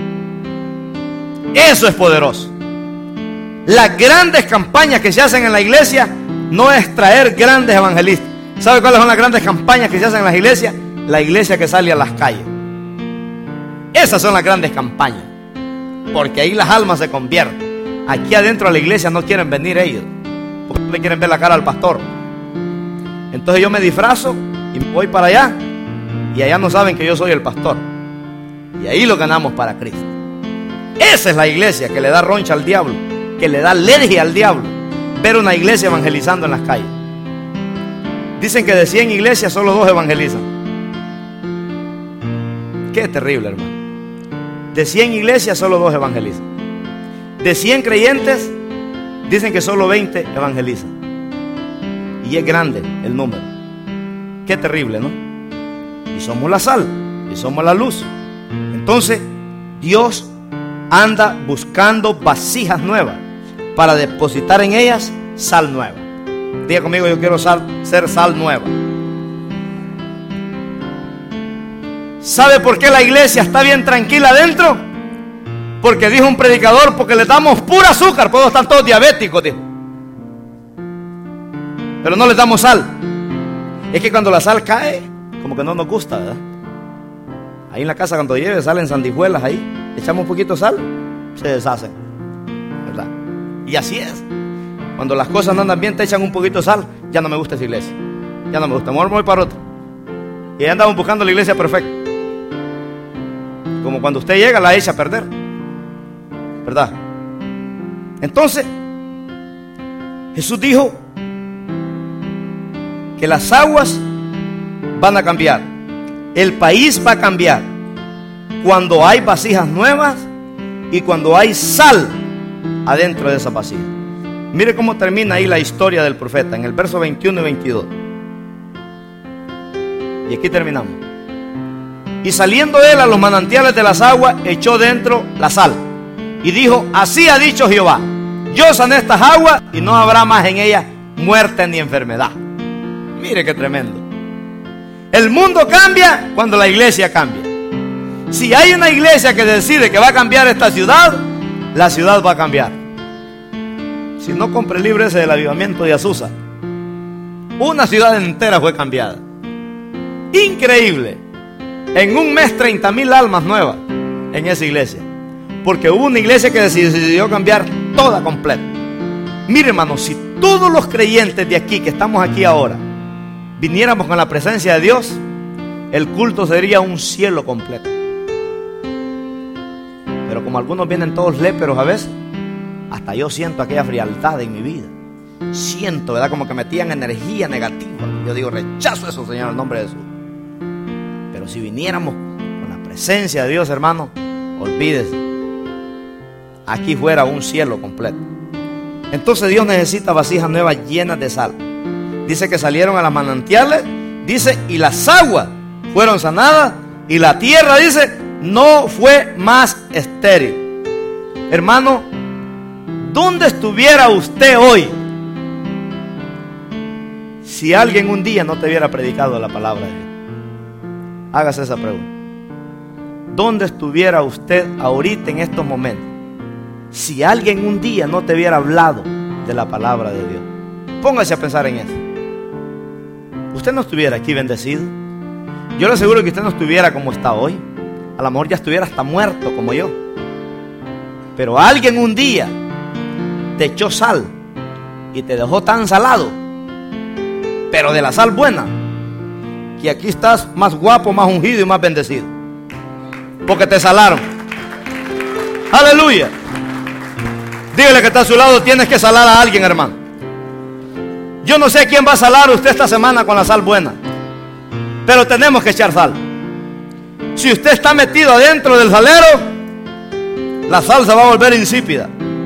Eso es poderoso. Las grandes campañas que se hacen en la iglesia no es traer grandes evangelistas. ¿Sabe cuáles son las grandes campañas que se hacen en las iglesias? La iglesia que sale a las calles. Esas son las grandes campañas, porque ahí las almas se convierten. Aquí adentro de la iglesia no quieren venir ellos, porque no le quieren ver la cara al pastor. Entonces yo me disfrazo y me voy para allá, y allá no saben que yo soy el pastor, y ahí lo ganamos para Cristo. Esa es la iglesia que le da roncha al diablo, que le da alergia al diablo, ver una iglesia evangelizando en las calles. Dicen que de cien iglesias solo dos evangelizan. Qué terrible, hermano. De cien iglesias solo dos evangelizan. De cien creyentes dicen que solo veinte evangelizan. Y es grande el número. Qué terrible, ¿no? Y somos la sal, y somos la luz. Entonces Dios anda buscando vasijas nuevas para depositar en ellas sal nueva. Diga conmigo, yo quiero sal, ser sal nueva. ¿Sabe por qué la iglesia está bien tranquila adentro? Porque dijo un predicador, porque le damos pura azúcar, pues están todos diabéticos, dijo. Pero no les damos sal. Es que cuando la sal cae, como que no nos gusta, ¿verdad? Ahí en la casa cuando lleve salen sandijuelas ahí, echamos un poquito de sal, se deshacen, ¿verdad? Y así es. Cuando las cosas no andan bien, te echan un poquito de sal. Ya no me gusta esa iglesia, ya no me gusta, mejor me voy para otro. Y ahí andamos buscando la iglesia perfecta. Como cuando usted llega, la echa a perder, ¿verdad? Entonces Jesús dijo que las aguas van a cambiar, el país va a cambiar cuando hay vasijas nuevas y cuando hay sal adentro de esas vasijas. Mire cómo termina ahí la historia del profeta en el verso veintiuno y veintidós. Y aquí terminamos. Y saliendo él a los manantiales de las aguas, echó dentro la sal y dijo: así ha dicho Jehová, yo sané estas aguas y no habrá más en ellas muerte ni enfermedad. Mire qué tremendo. El mundo cambia cuando la iglesia cambia. Si hay una iglesia que decide que va a cambiar esta ciudad, la ciudad va a cambiar. Si no, compre el libro ese del avivamiento de Azusa. Una ciudad entera fue cambiada. Increíble. En un mes treinta mil almas nuevas en esa iglesia, porque hubo una iglesia que decidió cambiar toda completa. Mire, hermano, si todos los creyentes de aquí, que estamos aquí ahora, viniéramos con la presencia de Dios, el culto sería un cielo completo. Pero como algunos vienen todos léperos a veces, hasta yo siento aquella frialdad en mi vida. siento, ¿verdad? Como que metían energía negativa. Yo digo, rechazo eso, Señor, en el nombre de Jesús. Pero si viniéramos con la presencia de Dios, hermano, olvídese. Aquí fuera un cielo completo. Entonces Dios necesita vasijas nuevas llenas de sal. Dice que salieron a las manantiales, dice, y las aguas fueron sanadas, y la tierra, dice, no fue más estéril. Hermano, ¿dónde estuviera usted hoy si alguien un día no te hubiera predicado la palabra de Dios? Hágase esa pregunta. ¿Dónde estuviera usted ahorita en estos momentos si alguien un día no te hubiera hablado de la palabra de Dios? Póngase a pensar en eso. Usted no estuviera aquí bendecido. Yo le aseguro que usted no estuviera como está hoy. A lo mejor ya estuviera hasta muerto como yo. Pero alguien un día te echó sal y te dejó tan salado, pero de la sal buena, que aquí estás más guapo, más ungido y más bendecido, porque te salaron. Aleluya. Dígale que está a su lado, tienes que salar a alguien, hermano. Yo no sé quién va a salar a usted esta semana con la sal buena, pero tenemos que echar sal. Si usted está metido adentro del salero, la sal se va a volver insípida.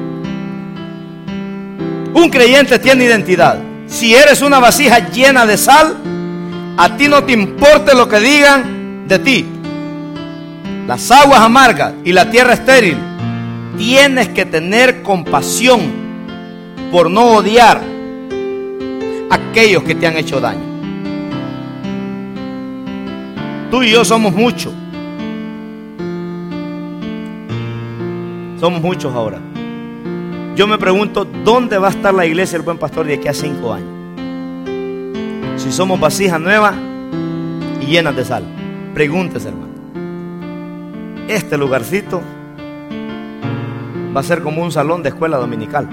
Un creyente tiene identidad. Si eres una vasija llena de sal, a ti no te importe lo que digan de ti. Las aguas amargas y la tierra estéril. Tienes que tener compasión por no odiar a aquellos que te han hecho daño. Tú y yo somos muchos. Somos muchos ahora. Yo me pregunto, ¿dónde va a estar la iglesia del Buen Pastor de aquí a cinco años? Si somos vasijas nuevas y llenas de sal. Pregúntese, hermano. Este lugarcito va a ser como un salón de escuela dominical.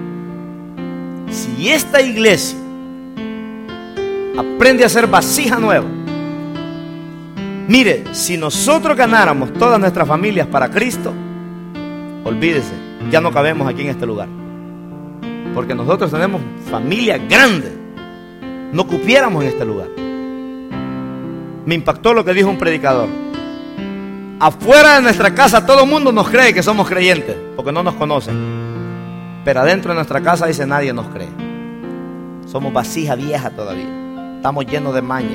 Si esta iglesia aprende a ser vasija nueva, mire, si nosotros ganáramos todas nuestras familias para Cristo, olvídese, ya no cabemos aquí en este lugar. Porque nosotros tenemos familia grande. No cupiéramos en este lugar. Me impactó lo que dijo un predicador. Afuera de nuestra casa todo el mundo nos cree que somos creyentes, porque no nos conocen. Pero adentro de nuestra casa dice, nadie nos cree. Somos vasija vieja todavía. Estamos llenos de maña.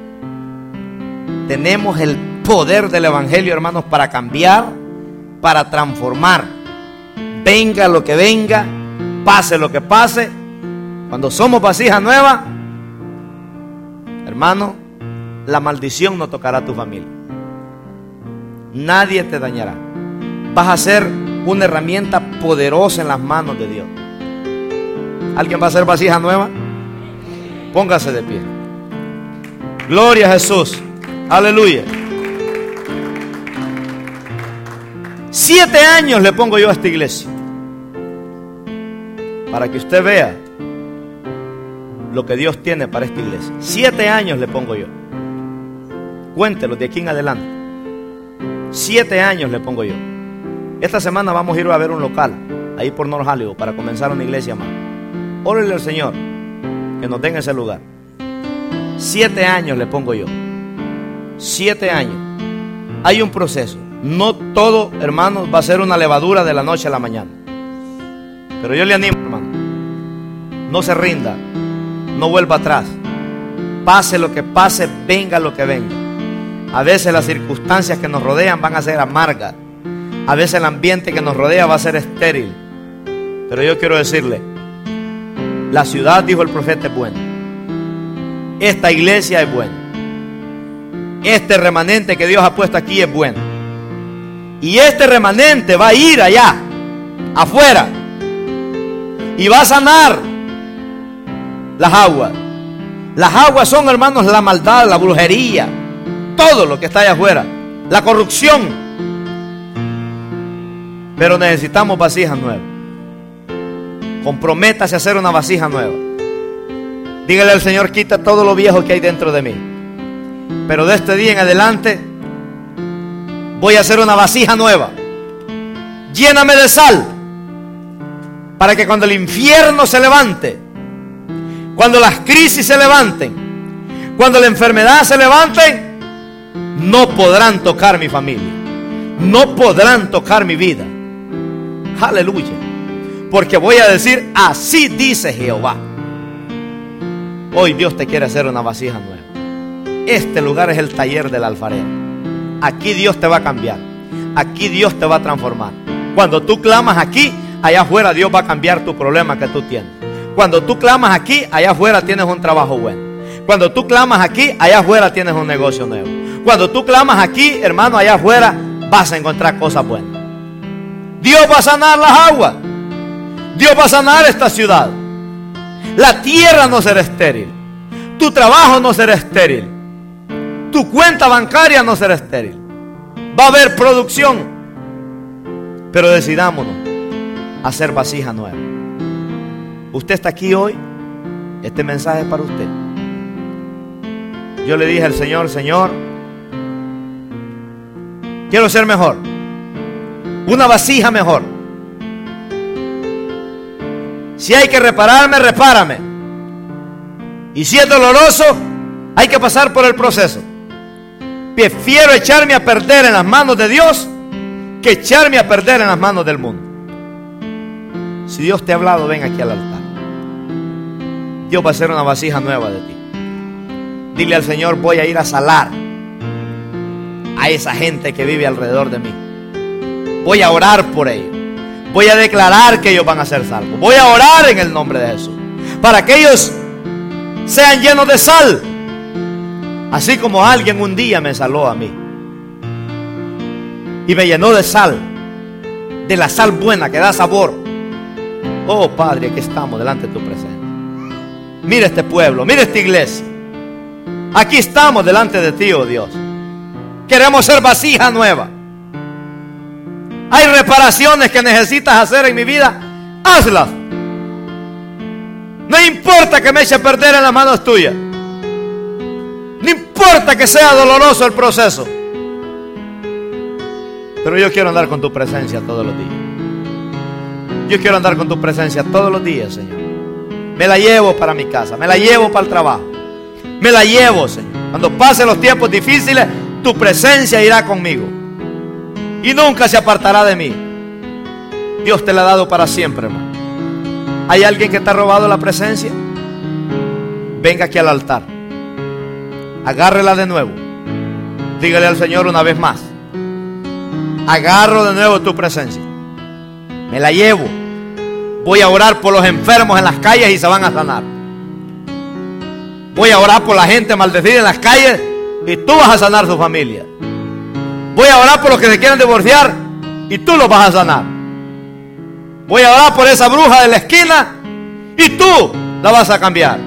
Tenemos el poder del evangelio, hermanos, para cambiar, para transformar. Venga lo que venga, pase lo que pase. Cuando somos vasija nueva, hermano, la maldición no tocará a tu familia. Nadie te dañará. Vas a ser una herramienta poderosa en las manos de Dios. ¿Alguien va a ser vasija nueva? Póngase de pie. Gloria a Jesús. Aleluya. Siete años le pongo yo a esta iglesia, para que usted vea lo que Dios tiene para esta iglesia. Siete años le pongo yo. Cuéntelo de aquí en adelante. Siete años le pongo yo. Esta semana vamos a ir a ver un local ahí por North Hollywood para comenzar una iglesia más. Órale al Señor que nos den ese lugar. Siete años le pongo yo. Siete años. Hay un proceso. No todo, hermanos, va a ser una levadura de la noche a la mañana. Pero yo le animo, hermano, no se rinda, no vuelva atrás. Pase lo que pase, venga lo que venga. A veces las circunstancias que nos rodean van a ser amargas. A veces el ambiente que nos rodea va a ser estéril. Pero yo quiero decirle, la ciudad, dijo el profeta, es buena. Esta iglesia es buena. Este remanente que Dios ha puesto aquí es bueno. Y este remanente va a ir allá, afuera, y va a sanar las aguas. Las aguas son, hermanos, la maldad, la brujería, todo lo que está allá afuera, la corrupción. Pero necesitamos vasijas nuevas. Comprométase a hacer una vasija nueva. Dígale al Señor, quita todo lo viejo que hay dentro de mí. Pero de este día en adelante voy a hacer una vasija nueva. Lléname de sal, para que cuando el infierno se levante, cuando las crisis se levanten, cuando la enfermedad se levante, no podrán tocar mi familia, no podrán tocar mi vida. Aleluya. Porque voy a decir, así dice Jehová. Hoy Dios te quiere hacer una vasija nueva. Este lugar es el taller del alfarero. Aquí Dios te va a cambiar. Aquí Dios te va a transformar. Cuando tú clamas aquí, allá afuera Dios va a cambiar tu problema que tú tienes. Cuando tú clamas aquí, allá afuera tienes un trabajo bueno. Cuando tú clamas aquí, allá afuera tienes un negocio nuevo. Cuando tú clamas aquí, hermano, allá afuera vas a encontrar cosas buenas. Dios va a sanar las aguas. Dios va a sanar esta ciudad. La tierra no será estéril. Tu trabajo no será estéril. Tu cuenta bancaria no será estéril. Va a haber producción. Pero decidámonos a hacer vasija nueva. Usted está aquí hoy. Este mensaje es para usted. Yo le dije al Señor, Señor, quiero ser mejor. Una vasija mejor. Si hay que repararme, repárame. Y si es doloroso, hay que pasar por el proceso. Prefiero echarme a perder en las manos de Dios que echarme a perder en las manos del mundo. Si Dios te ha hablado, ven aquí al altar. Dios va a hacer una vasija nueva de ti. Dile al Señor, voy a ir a salar a esa gente que vive alrededor de mí. Voy a orar por ellos. Voy a declarar que ellos van a ser salvos. Voy a orar en el nombre de Jesús, para que ellos sean llenos de sal, así como alguien un día me saló a mí y me llenó de sal, de la sal buena que da sabor. Oh Padre, aquí estamos delante de tu presencia. Mira este pueblo, mira esta iglesia. Aquí estamos delante de ti, oh Dios. Queremos ser vasija nueva. Hay reparaciones que necesitas hacer en mi vida, hazlas. No importa que me eche a perder en las manos tuyas. No importa que sea doloroso el proceso. Pero yo quiero andar con tu presencia todos los días. Yo quiero andar con tu presencia todos los días, Señor. Me la llevo para mi casa, me la llevo para el trabajo. Me la llevo, Señor. Cuando pasen los tiempos difíciles, tu presencia irá conmigo y nunca se apartará de mí. Dios te la ha dado para siempre, hermano. ¿Hay alguien que te ha robado la presencia? Venga aquí al altar. Agárrela de nuevo. Dígale al Señor una vez más: agarro de nuevo tu presencia. Me la llevo. Voy a orar por los enfermos en las calles y se van a sanar. Voy a orar por la gente maldecida en las calles y tú vas a sanar su familia. Voy a orar por los que se quieren divorciar y tú los vas a sanar. Voy a orar por esa bruja de la esquina y tú la vas a cambiar.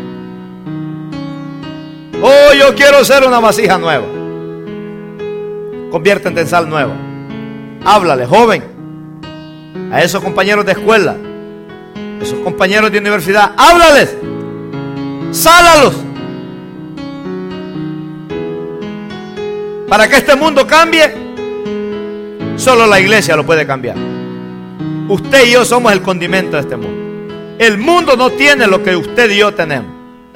Oh, yo quiero ser una vasija nueva. Conviértete en sal nueva. Háblale, joven, a esos compañeros de escuela, esos compañeros de universidad. Háblales, sálalos, para que este mundo cambie. Solo la iglesia lo puede cambiar. Usted y yo somos el condimento de este mundo. El mundo no tiene lo que usted y yo tenemos.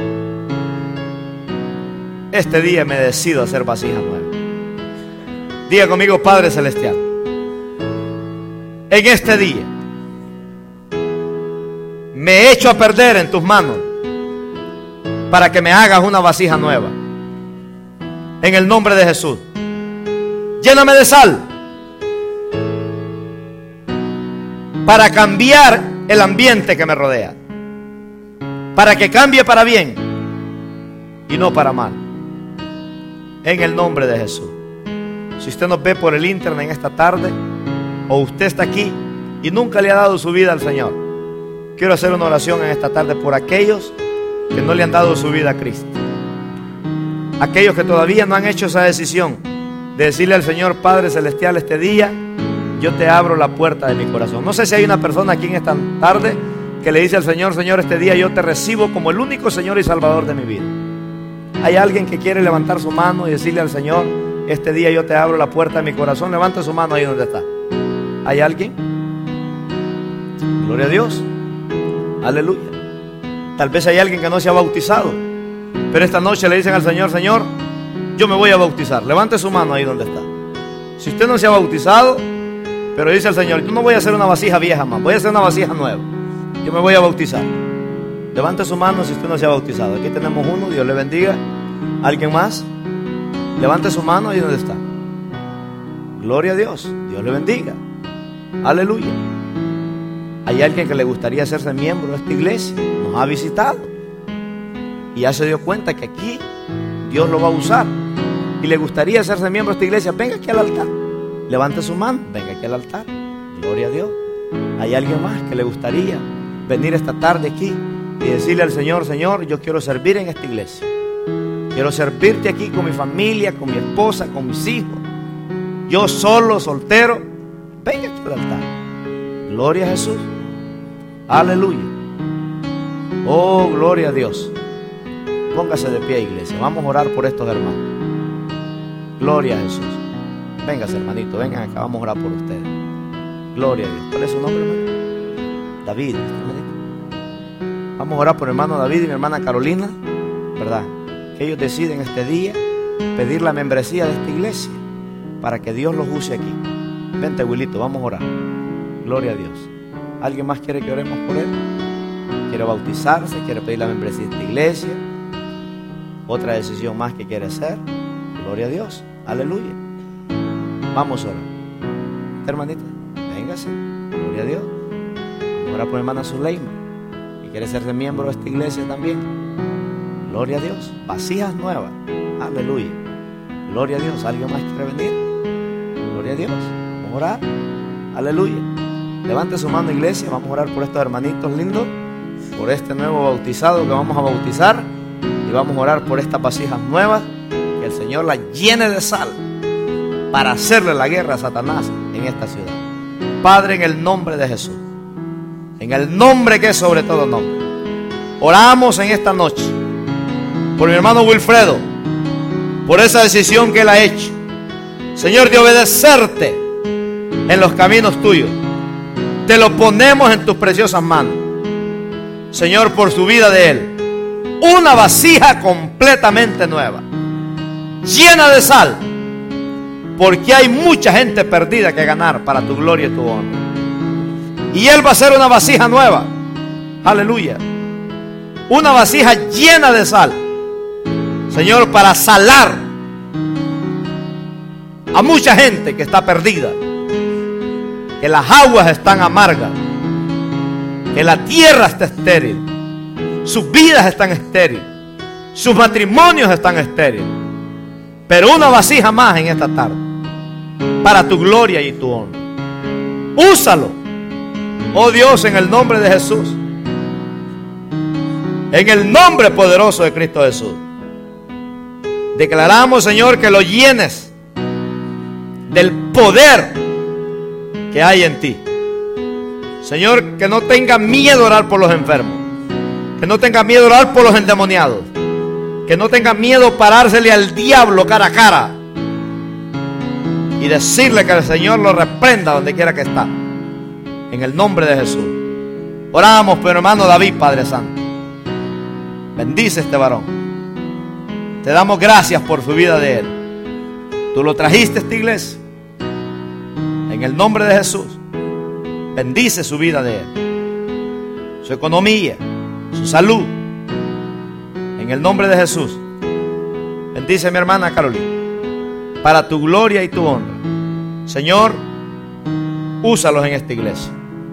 Este día me decido a hacer vasija nueva. Diga conmigo: Padre Celestial, en este día me echo a perder en tus manos para que me hagas una vasija nueva. En el nombre de Jesús, lléname de sal para cambiar el ambiente que me rodea, para que cambie para bien y no para mal. En el nombre de Jesús. Si usted nos ve por el internet en esta tarde, o usted está aquí y nunca le ha dado su vida al Señor, quiero hacer una oración en esta tarde por aquellos que no le han dado su vida a Cristo. Aquellos que todavía no han hecho esa decisión de decirle al Señor: Padre Celestial, este día yo te abro la puerta de mi corazón. No sé si hay una persona aquí en esta tarde que le dice al Señor: Señor, este día yo te recibo como el único Señor y Salvador de mi vida. ¿Hay alguien que quiere levantar su mano y decirle al Señor: este día yo te abro la puerta de mi corazón? Levante su mano ahí donde está. ¿Hay alguien? Gloria a Dios. Aleluya. Tal vez hay alguien que no se ha bautizado, pero esta noche le dicen al Señor: Señor, yo me voy a bautizar. Levante su mano ahí donde está. Si usted no se ha bautizado, pero dice el Señor: yo no voy a hacer una vasija vieja más, voy a hacer una vasija nueva, yo me voy a bautizar. Levante su mano si usted no se ha bautizado. Aquí tenemos uno, Dios le bendiga. ¿Alguien más? Levante su mano ahí donde está. Gloria a Dios, Dios le bendiga. Aleluya. Hay alguien que le gustaría hacerse miembro de esta iglesia, nos ha visitado y ya se dio cuenta que aquí Dios lo va a usar y le gustaría hacerse miembro de esta iglesia. Venga aquí al altar, levante su mano, venga aquí al altar. Gloria a Dios. Hay alguien más que le gustaría venir esta tarde aquí y decirle al Señor: Señor, yo quiero servir en esta iglesia, quiero servirte aquí con mi familia, con mi esposa, con mis hijos, yo solo, soltero. Venga aquí al altar. Gloria a Jesús. Aleluya. Oh, gloria a Dios. Póngase de pie, iglesia. Vamos a orar por estos hermanos. Gloria a Jesús. Véngase, hermanito, vengan acá, vamos a orar por ustedes. Gloria a Dios. ¿Cuál es su nombre, hermano? David, hermanito. Vamos a orar por el hermano David y mi hermana Carolina, ¿verdad? Que ellos deciden este día pedir la membresía de esta iglesia para que Dios los use aquí. Vente, Wilito, vamos a orar. Gloria a Dios. ¿Alguien más quiere que oremos por él? ¿Quiere bautizarse? ¿Quiere pedir la membresía de esta iglesia? Otra decisión más que quiere hacer. Gloria a Dios. Aleluya. Vamos a orar. Hermanita, véngase. Gloria a Dios. Vamos a orar por hermana Zuleima, que quiere ser miembro de esta iglesia también. Gloria a Dios. Vasijas nuevas. Aleluya. Gloria a Dios. ¿Alguien más quiere venir? Gloria a Dios. Vamos a orar. Aleluya. Levante su mano, iglesia. Vamos a orar por estos hermanitos lindos, por este nuevo bautizado que vamos a bautizar, y vamos a orar por estas vasijas nuevas, que el Señor las llene de sal para hacerle la guerra a Satanás en esta ciudad. Padre, en el nombre de Jesús, en el nombre que es sobre todo nombre, oramos en esta noche por mi hermano Wilfredo, por esa decisión que él ha hecho, Señor, de obedecerte en los caminos tuyos. Te lo ponemos en tus preciosas manos, Señor, por su vida de él. Una vasija completamente nueva, llena de sal, porque hay mucha gente perdida que ganar para tu gloria y tu honra. Y él va a ser una vasija nueva. Aleluya. Una vasija llena de sal, Señor, para salar a mucha gente que está perdida, que las aguas están amargas, que la tierra está estéril, sus vidas están estériles, sus matrimonios están estériles. Pero una vasija más en esta tarde, para tu gloria y tu honra. Úsalo, oh Dios, en el nombre de Jesús, en el nombre poderoso de Cristo Jesús. Declaramos, Señor, que lo llenes del poder que hay en ti. Señor, que no tenga miedo a orar por los enfermos, que no tenga miedo a orar por los endemoniados, que no tenga miedo a parársele al diablo cara a cara y decirle que el Señor lo reprenda donde quiera que está, en el nombre de Jesús. Oramos por hermano David, Padre Santo. Bendice a este varón. Te damos gracias por su vida de él. Tú lo trajiste a esta iglesia. En el nombre de Jesús, bendice su vida de él, su economía, su salud. En el nombre de Jesús, bendice a mi hermana Carolina, para tu gloria y tu honra. Señor, úsalos en esta iglesia,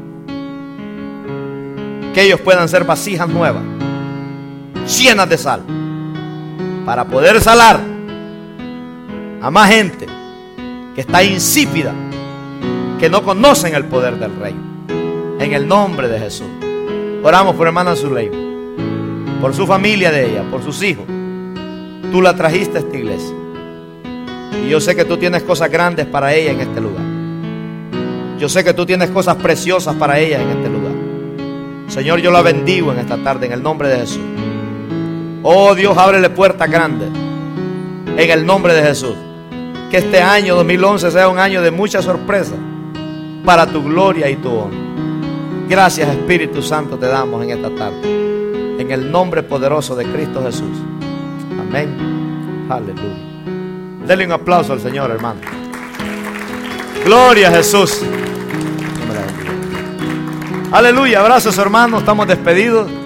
que ellos puedan ser vasijas nuevas, llenas de sal, para poder salar a más gente que está insípida, que no conocen el poder del Rey. En el nombre de Jesús. Oramos por hermana Zuleima, por su familia de ella, por sus hijos. Tú la trajiste a esta iglesia, y yo sé que tú tienes cosas grandes para ella en este lugar. Yo sé que tú tienes cosas preciosas para ella en este lugar. Señor, yo la bendigo en esta tarde en el nombre de Jesús. Oh Dios, ábrele puertas grandes en el nombre de Jesús. Que este año dos mil once sea un año de mucha sorpresa, para tu gloria y tu honra. Gracias, Espíritu Santo, te damos en esta tarde, en en el nombre poderoso de Cristo Jesús. Amén. Aleluya. Denle un aplauso al Señor, hermano. Gloria a Jesús. Aleluya. Abrazos, hermanos. Estamos despedidos.